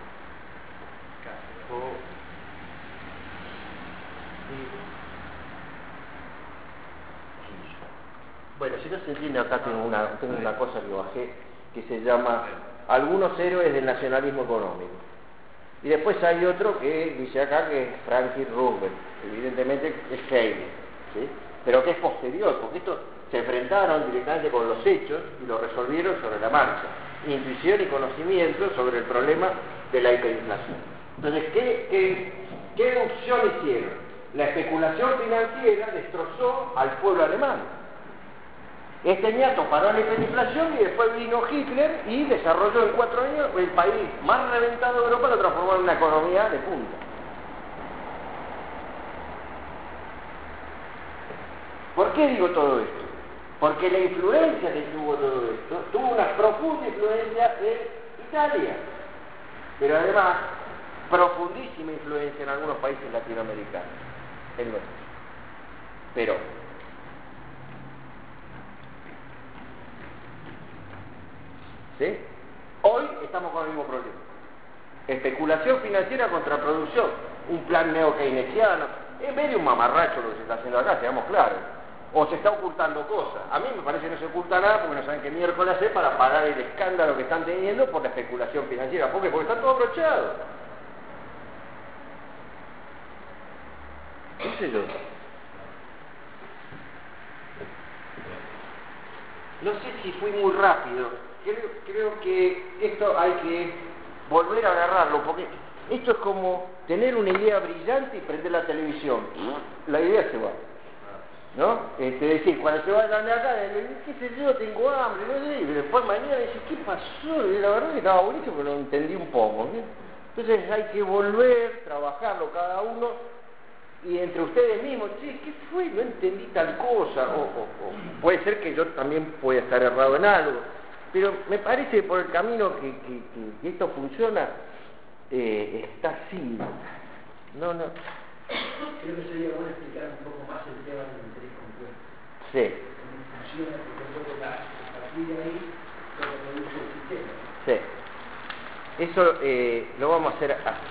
Bueno, si no se entiende, acá tengo una cosa que bajé que se llama Algunos héroes del nacionalismo económico. Y después hay otro que dice acá que es Franklin Roosevelt, evidentemente es Hegel, ¿sí? Pero que es posterior, porque estos se enfrentaron directamente con los hechos y lo resolvieron sobre la marcha. Intuición y conocimiento sobre el problema de la hiperinflación. Entonces, ¿qué deducción hicieron? La especulación financiera destrozó al pueblo alemán. Este ñato paró la hiperinflación y después vino Hitler y desarrolló en 4 años el país más reventado de Europa, lo transformó en una economía de punta. ¿Por qué digo todo esto? Porque la influencia que tuvo todo esto, tuvo una profunda influencia en Italia, pero además profundísima influencia en algunos países latinoamericanos, en nuestros. Pero ¿sí? Hoy estamos con el mismo problema. Especulación financiera contra producción, un plan neo-keynesiano, en vez de un mamarracho lo que se está haciendo acá, seamos claros. O se está ocultando cosas. A mí me parece que no se oculta nada porque no saben qué miércoles hacer para parar el escándalo que están teniendo por la especulación financiera. ¿Por qué? Porque está todo abrochado. ¿Qué sé yo? No sé si fui muy rápido. Creo que esto hay que volver a agarrarlo, porque esto es como tener una idea brillante y prender la televisión. La idea se va, ¿no? Decir, cuando se vayan de acá, qué sé yo, tengo hambre, no sé, y después mañana dice, ¿qué pasó? Y la verdad que estaba buenísimo, pero lo entendí un poco, ¿sí? Entonces hay que volver, trabajarlo cada uno, y entre ustedes mismos, che, ¿qué fue? No entendí tal cosa, o puede ser que yo también pueda estar errado en algo. Pero me parece que por el camino que esto funciona, está así. No. Creo que sería bueno explicar un poco más el tema del interés compuesto. Sí. Cómo funciona, porque yo creo que a partir de ahí lo que produce el sistema. Sí. Eso lo vamos a hacer así.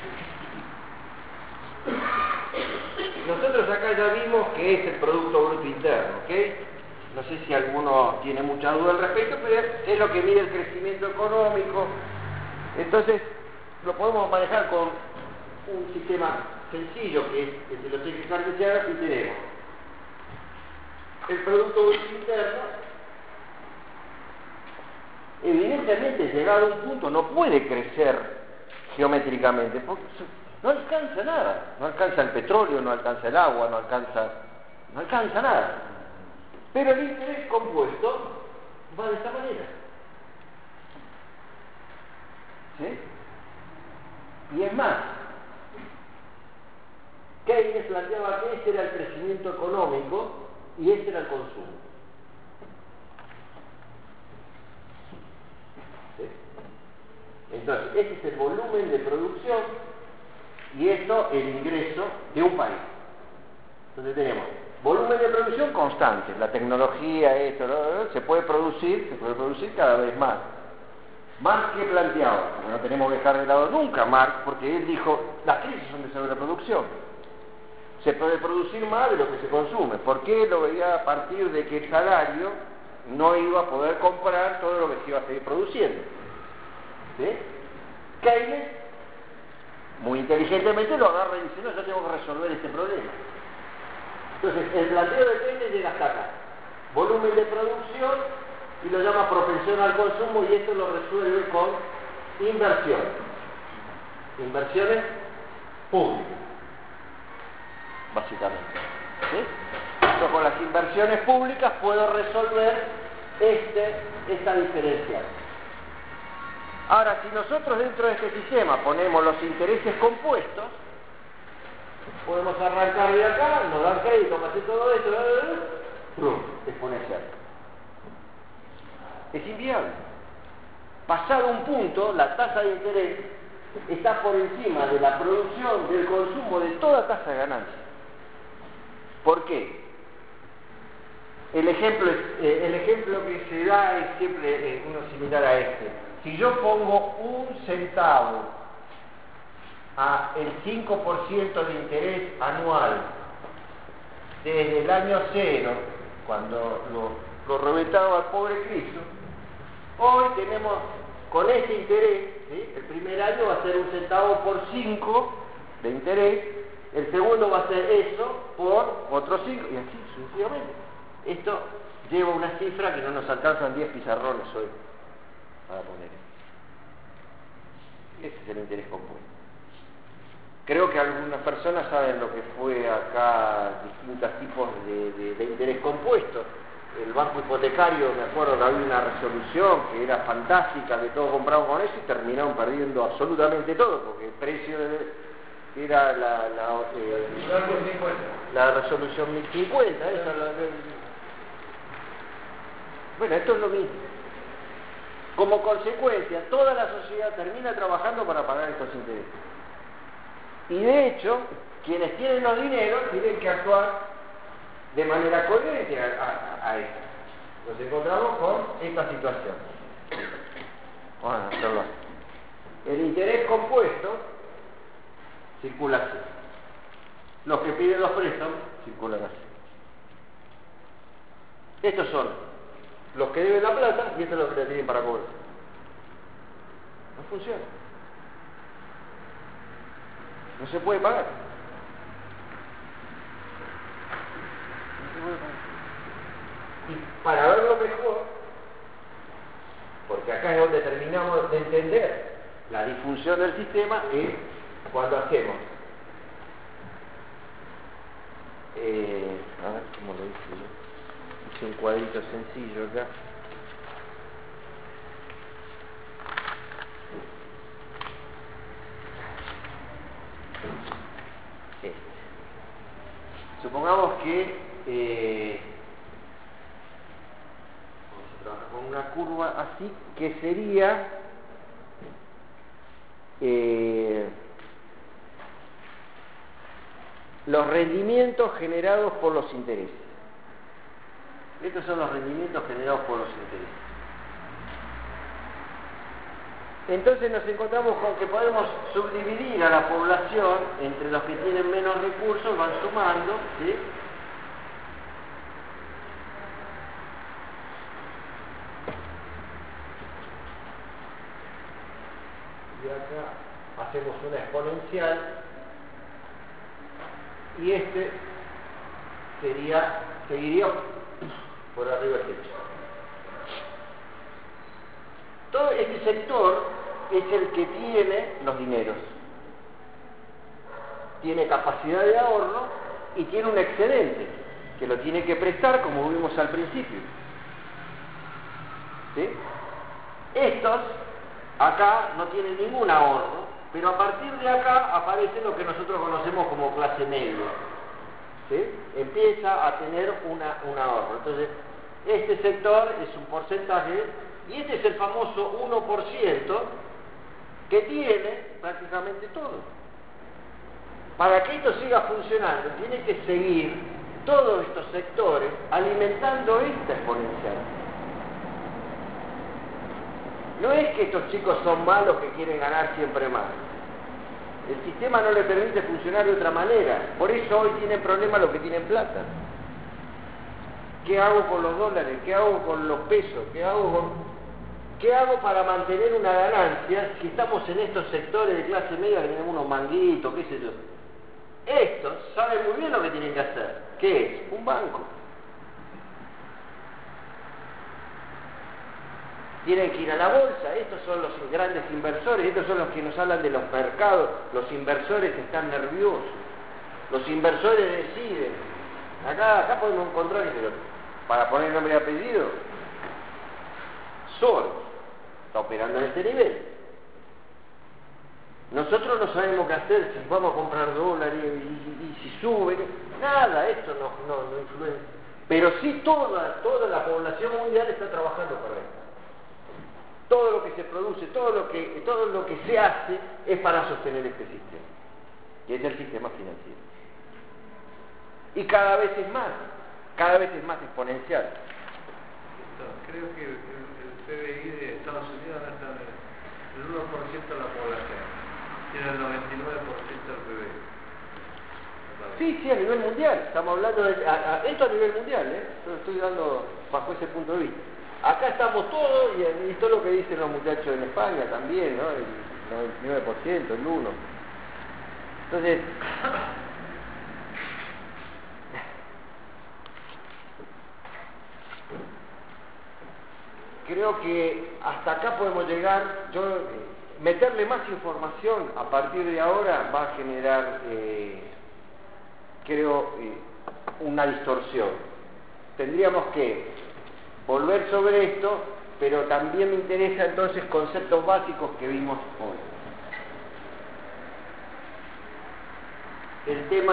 Nosotros acá ya vimos que es el Producto Bruto Interno, ¿ok? No sé si alguno tiene mucha duda al respecto, pero es lo que mide el crecimiento económico. Entonces, lo podemos manejar con un sistema sencillo, que es el de los ejes cartesianos, y tenemos el Producto Bruto Interno. Evidentemente, llegado a un punto, no puede crecer geométricamente, porque no alcanza nada. No alcanza el petróleo, no alcanza el agua, no alcanza nada. Pero el interés compuesto va de esta manera. ¿Sí? Y es más, Keynes planteaba que este era el crecimiento económico y este era el consumo. ¿Sí? Entonces, este es el volumen de producción y esto el ingreso de un país. Entonces tenemos volumen de producción constante, la tecnología, esto, se puede producir cada vez más. Marx que planteaba, porque no tenemos que dejar de lado nunca Marx, porque él dijo, las crisis son de sobreproducción. Se puede producir más de lo que se consume. ¿Por qué? Lo veía a partir de que el salario no iba a poder comprar todo lo que se iba a seguir produciendo. ¿Sí? Keynes, muy inteligentemente, lo agarra y dice, no, yo tengo que resolver este problema. Entonces, el planteo de Keynes llega hasta acá. Volumen de producción, y lo llama propensión al consumo, y esto lo resuelve con inversión. Inversiones públicas, básicamente. ¿Sí? Yo con las inversiones públicas puedo resolver esta diferencial. Ahora, si nosotros dentro de este sistema ponemos los intereses compuestos, podemos arrancar de acá, nos dan crédito para hacer todo esto, exponencial. Es inviable. Pasado un punto, la tasa de interés está por encima de la producción, del consumo, de toda tasa de ganancia. ¿Por qué? El ejemplo que se da es siempre uno similar a este. Si yo pongo 1 centavo a el 5% de interés anual desde el año 0, cuando lo reventaba al pobre Cristo, hoy tenemos con ese interés, ¿sí? El primer año va a ser 1 centavo por 5 de interés, el segundo va a ser eso por otros 5, y así sucesivamente. Esto lleva una cifra que no nos alcanzan 10 pizarrones hoy para poner. Ese es el interés compuesto. Creo que algunas personas saben lo que fue acá distintos tipos de interés compuesto. El banco hipotecario, me acuerdo que había una resolución que era fantástica, que todos compraban con eso y terminaron perdiendo absolutamente todo, porque el precio era la resolución 1050. Bueno, esto es lo mismo. Como consecuencia, toda la sociedad termina trabajando para pagar estos intereses. Y de hecho, quienes tienen los dineros tienen que actuar de manera coherente a esto. Nos encontramos con esta situación. Vamos a hacerlo así. El interés compuesto circula así. Los que piden los préstamos circulan así. Estos son los que deben la plata y estos son los que la tienen para cobrar. No funciona. No se puede pagar. Y para verlo mejor, porque acá es donde terminamos de entender la disfunción del sistema, es cuando hacemos a ver cómo lo hice yo. Hice un cuadrito sencillo acá. Supongamos que vamos a trabajar con una curva así, que sería los rendimientos generados por los intereses. Estos son los rendimientos generados por los intereses. Entonces nos encontramos con que podemos subdividir a la población entre los que tienen menos recursos, van sumando, ¿sí? Y acá hacemos una exponencial y este seguiría por arriba del techo. Todo este sector es el que tiene los dineros, tiene capacidad de ahorro y tiene un excedente que lo tiene que prestar, como vimos al principio. ¿Sí? Estos acá no tienen ningún ahorro, pero a partir de acá aparece lo que nosotros conocemos como clase media. ¿Sí? Empieza a tener un ahorro. Entonces, este sector es un porcentaje y este es el famoso 1% que tiene prácticamente todo. Para que esto siga funcionando, tiene que seguir todos estos sectores alimentando esta exponencial. No es que estos chicos son malos que quieren ganar siempre más. El sistema no le permite funcionar de otra manera. Por eso hoy tienen problemas los que tienen plata. ¿Qué hago con los dólares? ¿Qué hago con los pesos? ¿Qué hago para mantener una ganancia si estamos en estos sectores de clase media que tenemos unos manguitos, qué sé yo? Estos saben muy bien lo que tienen que hacer. ¿Qué es? Un banco. Tienen que ir a la bolsa. Estos son los grandes inversores, estos son los que nos hablan de los mercados. Los inversores están nerviosos. Los inversores deciden. Acá podemos encontrar, para poner nombre y apellido, Soros está operando en este nivel. Nosotros no sabemos qué hacer, si vamos a comprar dólares y si suben, nada, esto no influencia. Pero sí toda la población mundial está trabajando para esto. todo lo que se produce, todo lo que se hace es para sostener este sistema, que es el sistema financiero. Y cada vez es más exponencial. Creo que el PBI de Estados Unidos no está en el 1% de la población, tiene el 99% del PBI. Sí, a nivel mundial, estamos hablando de esto a nivel mundial, yo lo estoy dando bajo ese punto de vista. Acá estamos todos, y esto es lo que dicen los muchachos en España también, ¿no? El 99%, el 1%. Entonces, creo que hasta acá podemos llegar. Meterle más información a partir de ahora va a generar, una distorsión. Tendríamos que volver sobre esto, pero también me interesa entonces conceptos básicos que vimos hoy. El tema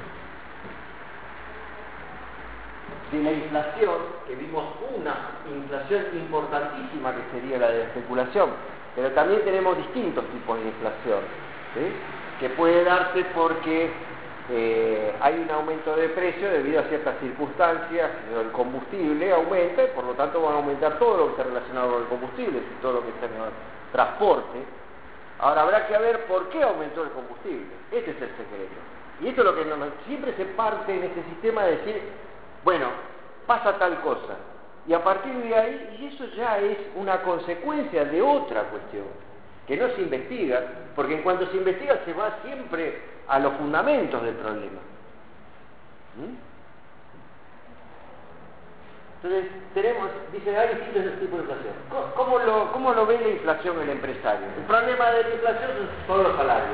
de la inflación, que vimos una inflación importantísima que sería la de la especulación, pero también tenemos distintos tipos de inflación, ¿sí? Que puede darse porque hay un aumento de precio debido a ciertas circunstancias, el combustible aumenta y por lo tanto van a aumentar todo lo que está relacionado con el combustible, todo lo que está en el transporte. Ahora habrá que ver por qué aumentó el combustible, este es el secreto. Y esto es lo que siempre se parte en este sistema de decir, bueno, pasa tal cosa, y a partir de ahí, y eso ya es una consecuencia de otra cuestión, que no se investiga, porque en cuanto se investiga se va siempre a los fundamentos del problema. Entonces, dice, hay distintos tipos de inflación. ¿Cómo lo ve la inflación el empresario? El problema de la inflación son los salarios.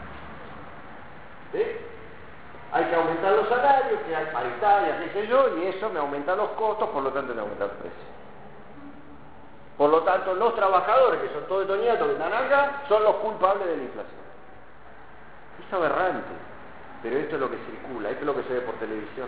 ¿Sí? Hay que aumentar los salarios, que hay paritarias, qué sé yo, y eso me aumenta los costos, por lo tanto me aumenta el precio. Por lo tanto, los trabajadores, que son todos toniatos que están acá, son los culpables de la inflación. Es aberrante, pero esto es lo que circula, esto es lo que se ve por televisión.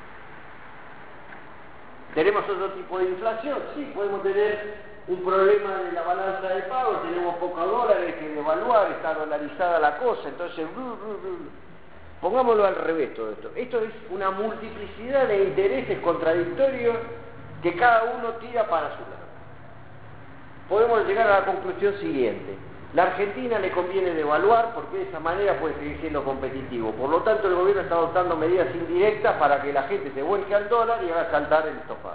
¿Tenemos otro tipo de inflación? Sí, podemos tener un problema de la balanza de pago, tenemos pocos dólares que devaluar, está dolarizada la cosa, entonces... Pongámoslo al revés todo esto. Esto es una multiplicidad de intereses contradictorios que cada uno tira para su lado. Podemos llegar a la conclusión siguiente. La Argentina le conviene devaluar porque de esa manera puede seguir siendo competitivo. Por lo tanto, el gobierno está adoptando medidas indirectas para que la gente se vuelque al dólar y haga saltar el estofado.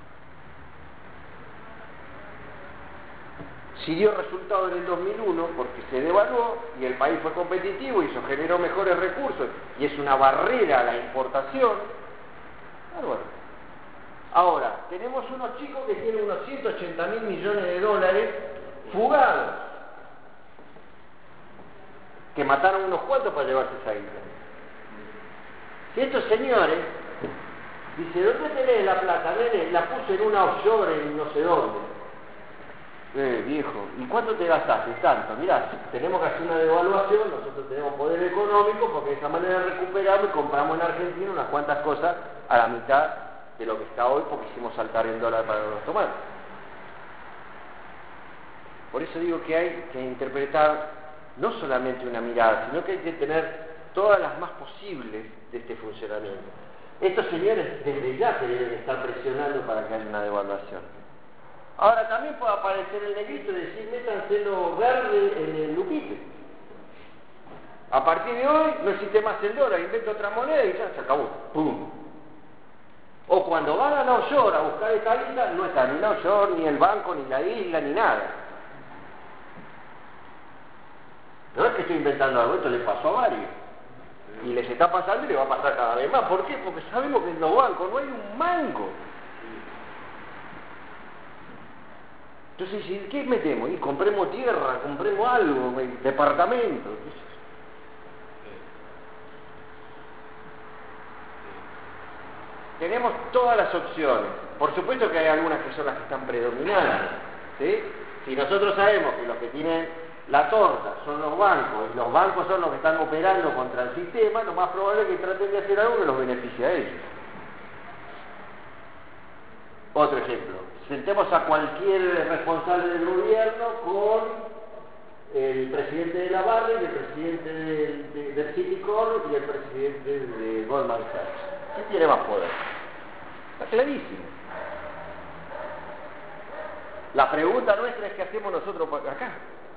Si dio resultado en el 2001 porque se devaluó y el país fue competitivo y eso generó mejores recursos y es una barrera a la importación. Bueno. Ahora, tenemos unos chicos que tienen unos 180.000 millones de dólares fugados, que mataron unos cuantos para llevarse esa isla. Si estos señores, dice, ¿dónde tenés la plata? Nene, la puse en una offshore en no sé dónde. Viejo, ¿y cuánto te gastaste? Tanto. Mirá, tenemos que hacer una devaluación, nosotros tenemos poder económico, porque de esa manera recuperamos y compramos en Argentina unas cuantas cosas a la mitad de lo que está hoy, porque hicimos saltar el dólar para los tomates. Por eso digo que hay que interpretar no solamente una mirada, sino que hay que tener todas las más posibles de este funcionamiento. Estos señores desde ya que deben estar presionando para que haya una devaluación. Ahora también puede aparecer el negrito y decir, métanse lo verde en el lupite. A partir de hoy no existe más el dólar, invento otra moneda y ya se acabó. ¡Pum! O cuando van a la offshore a buscar esta isla, no está ni la offshore, ni el banco, ni la isla, ni nada. No es que estoy inventando algo, esto le pasó a varios. Y les está pasando y le va a pasar cada vez más. ¿Por qué? Porque sabemos que en los bancos no hay un mango. Entonces, ¿qué metemos? Y compremos tierra, compremos algo, departamentos. Tenemos todas las opciones. Por supuesto que hay algunas que son las que están predominando, ¿sí? Si nosotros sabemos que los que tienen la torta son los bancos, y los bancos son los que están operando contra el sistema, lo más probable es que traten de hacer algo que los beneficie a ellos. Otro ejemplo. sentemos a cualquier responsable del gobierno con el presidente de la Barra y el presidente del Citicorp y el presidente de Goldman Sachs. ¿Quién tiene más poder? Está clarísimo. La pregunta nuestra es: ¿qué hacemos nosotros acá?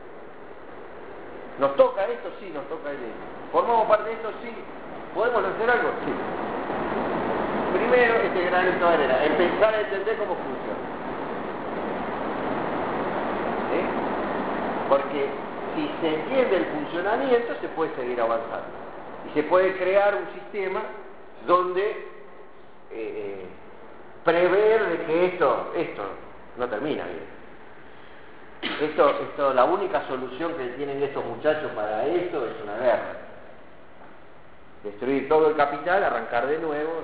¿Nos toca esto? Sí, nos toca esto. ¿Formamos parte de esto? Sí. ¿Podemos hacer algo? Sí. Primero, este granito de arena, empezar a entender cómo funciona. ¿Sí? Porque si se entiende el funcionamiento, se puede seguir avanzando. Y se puede crear un sistema donde prever de que esto no termina bien. La única solución que tienen estos muchachos para esto es una guerra. Destruir todo el capital, arrancar de nuevo.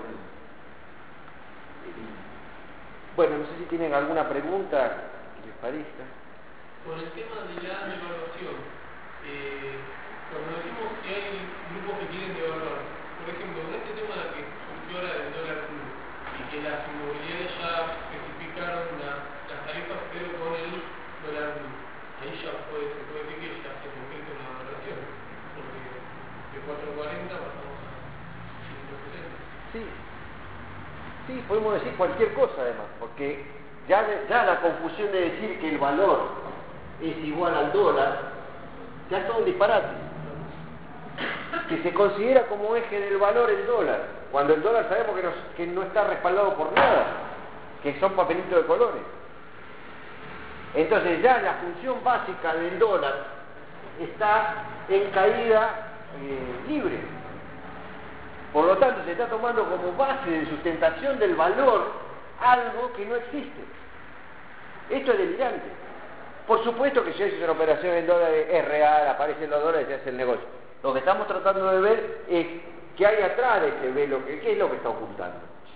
Bueno, no sé si tienen alguna pregunta que les parezca. Con el tema de la devaluación, cuando decimos que hay grupos que quieren devaluar, por ejemplo, en este tema que surgió ahora del dólar blue y que las inmobiliarias ya especificaron las tarifas pero con el dólar blue, ahí ya se puede decir que ya se concreta una devaluación, porque de 4.40 pasamos a 5.60. Sí, podemos decir cualquier cosa además, porque ya la confusión de decir que el valor es igual al dólar, ya es todo un disparate. Que se considera como eje del valor el dólar, cuando el dólar sabemos que no está respaldado por nada, que son papelitos de colores. Entonces ya la función básica del dólar está en caída libre. Por lo tanto, se está tomando como base de sustentación del valor algo que no existe. Esto es delirante. Por supuesto que si haces una operación en dólares es real, aparecen los dólares y se hace el negocio. Lo que estamos tratando de ver es qué hay atrás de ese velo, qué es lo que está ocultando.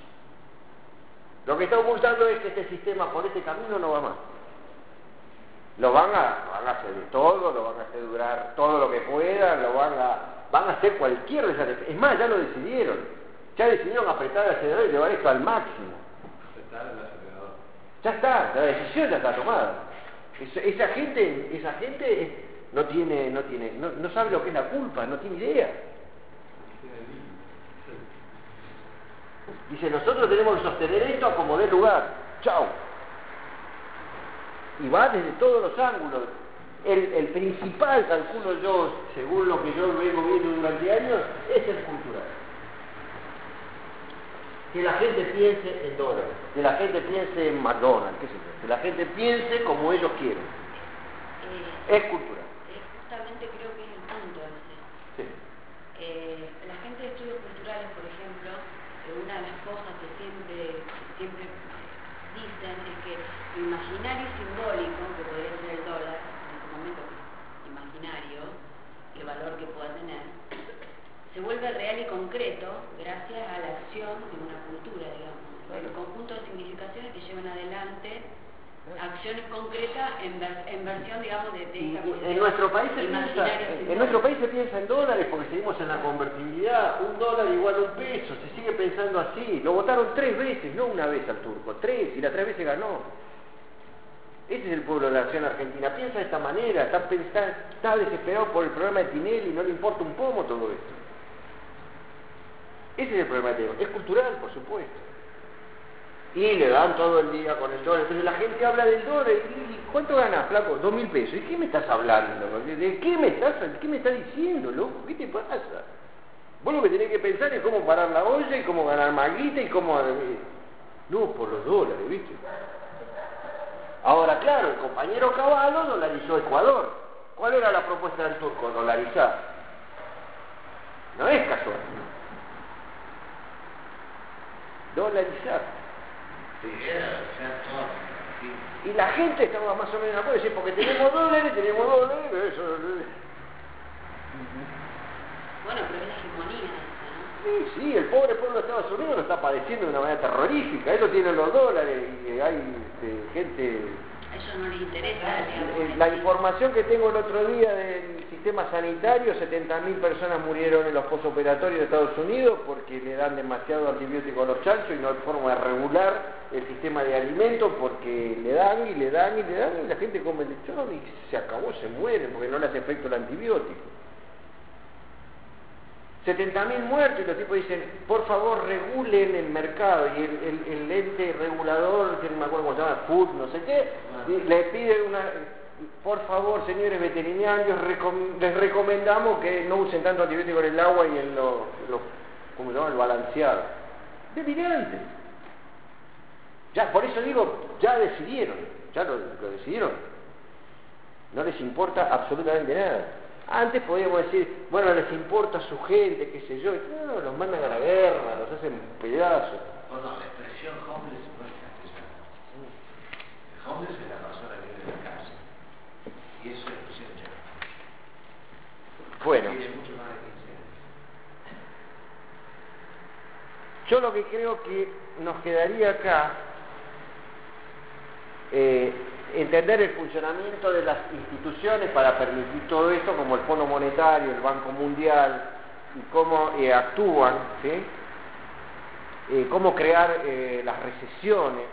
Lo que está ocultando es que este sistema por este camino no va más. Lo van a hacer de todo, lo van a hacer durar todo lo que puedan, van a hacer cualquier desastre. Es más, ya lo decidieron. Ya decidieron apretar el acelerador y llevar esto al máximo. Apretar el acelerador. Ya está, la decisión ya está tomada. Esa gente no sabe lo que es la culpa, no tiene idea. Dice, nosotros tenemos que sostener esto a como dé lugar. Chau. Y va desde todos los ángulos. El principal, calculo yo, según lo que yo vengo viendo durante años, es el cultural. Que la gente piense en dólares, que la gente piense en McDonald's, qué sé yo, que la gente piense como ellos quieren. Es cultural. Justamente creo que es el punto ese. Sí. La gente de estudios culturales, por ejemplo, una de las cosas que siempre dicen es que lo imaginario y simbólico, que podría ser el dólar, en este momento que es imaginario, el valor que pueda tener, se vuelve real y concreto gracias a la acción de una cultura, digamos. El conjunto de significaciones que llevan adelante acciones concretas en versión, digamos, de esta cuestión. En nuestro país se piensa en dólares porque seguimos en la convertibilidad. $1 igual a $1, se sigue pensando así. Lo votaron 3 veces, no una vez al turco, 3, y las 3 veces ganó. Ese es el pueblo de la nación argentina. Piensa de esta manera, está desesperado por el problema de Tinelli, no le importa un pomo todo esto. Ese es el problema de Tinelli. Es cultural, por supuesto. Y le dan todo el día con el dólar. Entonces la gente habla del dólar. ¿Y cuánto ganas, flaco? 2.000 pesos. ¿De qué me estás hablando? ¿De qué me estás diciendo, loco? ¿Qué te pasa? Vos lo que tenés que pensar es cómo parar la olla y cómo ganar más guita y cómo... No, por los dólares, ¿viste? Ahora, claro, el compañero Cavallo dolarizó Ecuador. ¿Cuál era la propuesta del turco? Dolarizar. No es casual. Dolarizar. Y la gente estaba más o menos de acuerdo, decir, porque tenemos dólares, eso... Bueno, pero es la hegemonía esa, ¿no? Sí, el pobre pueblo de Estados Unidos lo está padeciendo de una manera terrorífica. Ellos tienen los dólares y hay gente A ellos no les interesa, digamos. La información que tengo el otro día del sistema sanitario, 70.000 personas murieron en los postoperatorios de Estados Unidos porque le dan demasiado antibiótico a los chanchos y no hay forma de regular el sistema de alimentos porque le dan y la gente come lechón y se acabó, se muere porque no le hace efecto el antibiótico. 70.000 muertos y los tipos dicen, por favor regulen el mercado, y el ente regulador, que no me acuerdo cómo se llama, Food, no sé qué, le pide por favor señores veterinarios, les recomendamos que no usen tanto antibiótico en el agua y en ¿cómo se llama? El balanceado. Delirantes. Ya, por eso digo, ya decidieron, ya lo decidieron. No les importa absolutamente nada. Antes podíamos decir, bueno, les importa a su gente, qué sé yo, no, los mandan a la guerra, los hacen pedazos. Bueno, la expresión homeless no es castellana. El homeless es la persona que vive en la calle. Y eso es expresión chana. Bueno, Tiene mucho más de 15 años. yo lo que creo que nos quedaría acá, entender el funcionamiento de las instituciones para permitir todo esto, como el Fondo Monetario, el Banco Mundial, y cómo actúan, ¿sí? Cómo crear las recesiones,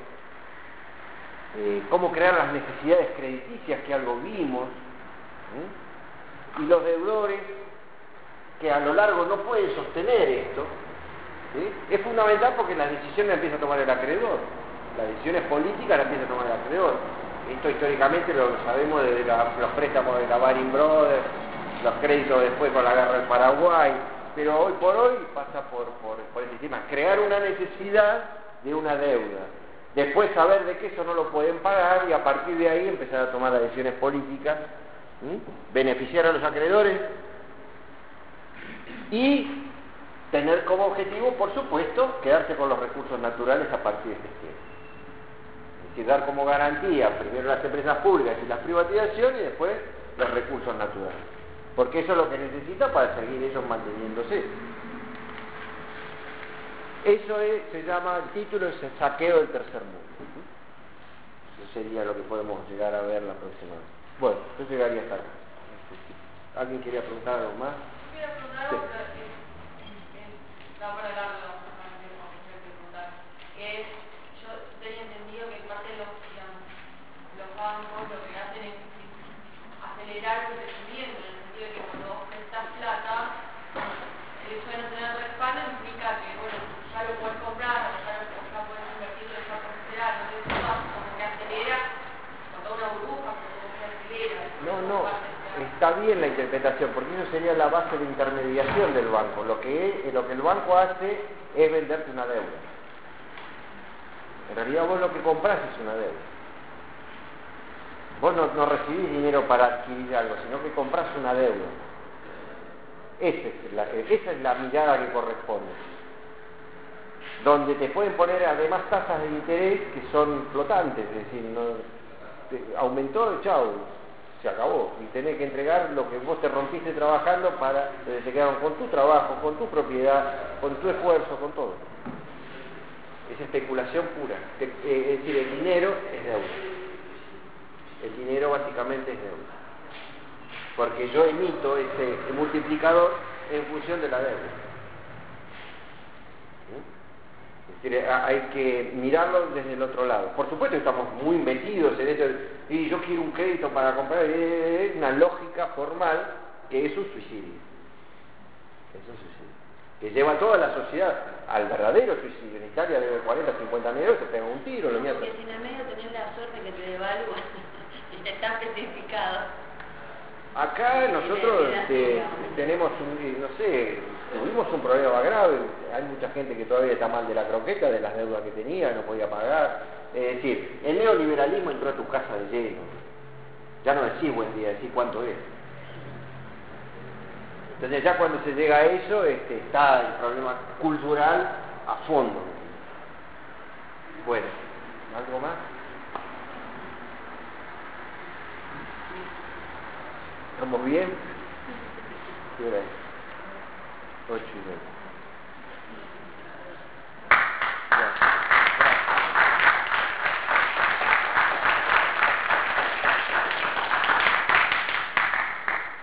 cómo crear las necesidades crediticias que algo vimos, ¿sí? Y los deudores que a lo largo no pueden sostener esto, ¿sí? Es fundamental porque las decisiones las empieza a tomar el acreedor, las decisiones políticas las empieza a tomar el acreedor. Esto históricamente lo sabemos desde los préstamos de la Baring Brothers, los créditos después con la guerra del Paraguay, pero hoy por hoy pasa por el sistema. Crear una necesidad de una deuda, después saber de que eso no lo pueden pagar y a partir de ahí empezar a tomar las decisiones políticas, beneficiar a los acreedores y tener como objetivo, por supuesto, quedarse con los recursos naturales a partir de este tiempo. Es decir, dar como garantía primero las empresas públicas y las privatizaciones y después los recursos naturales. Porque eso es lo que necesita para seguir ellos manteniéndose. Eso se llama, el título es el saqueo del tercer mundo. Eso sería lo que podemos llegar a ver la próxima vez. Bueno, yo llegaría hasta acá. ¿Alguien quería preguntar algo más? Quiero preguntar algo, no para largo, preguntar, que es, yo tenía entendido que parte de los bancos lo que hacen es acelerar el crecimiento, en el sentido de que cuando vos prestás plata, el hecho de no tener respaldo implica que, bueno, ya lo podés comprar, ya podés invertirlo, ya podés esperar, entonces eso como que acelera, con toda una burbuja, como que acelera. No, está bien la interpretación, porque eso sería la base de intermediación del banco. Lo que el banco hace es venderte una deuda. En realidad vos lo que compras es una deuda. Vos no recibís dinero para adquirir algo, sino que compras una deuda. Esa es la mirada que corresponde. Donde te pueden poner además tasas de interés que son flotantes, es decir, aumentó, chao, se acabó. Y tenés que entregar lo que vos te rompiste trabajando entonces se quedaron con tu trabajo, con tu propiedad, con tu esfuerzo, con todo. Es especulación pura. Es decir, el dinero es deuda. El dinero básicamente es deuda. Porque yo emito ese multiplicador en función de la deuda. Es decir, hay que mirarlo desde el otro lado. Por supuesto estamos muy metidos en esto, y yo quiero un crédito para comprar, es una lógica formal que es un suicidio. Es un suicidio. Que lleva a toda la sociedad al verdadero suicidio. En Italia debe 40, 50 mil euros, te pega un tiro, lo mío. Porque si en el medio tenés la suerte que te devalúa y está especificado. Acá nosotros tenemos tuvimos un problema grave. Hay mucha gente que todavía está mal de la croqueta, de las deudas que tenía, no podía pagar. Es decir, el neoliberalismo entró a tu casa de lleno. Ya no decís buen día, decís cuánto es. Entonces ya cuando se llega a eso, está el problema cultural a fondo. Bueno, ¿algo más? ¿Estamos bien? ¿Qué hora es? 8:30.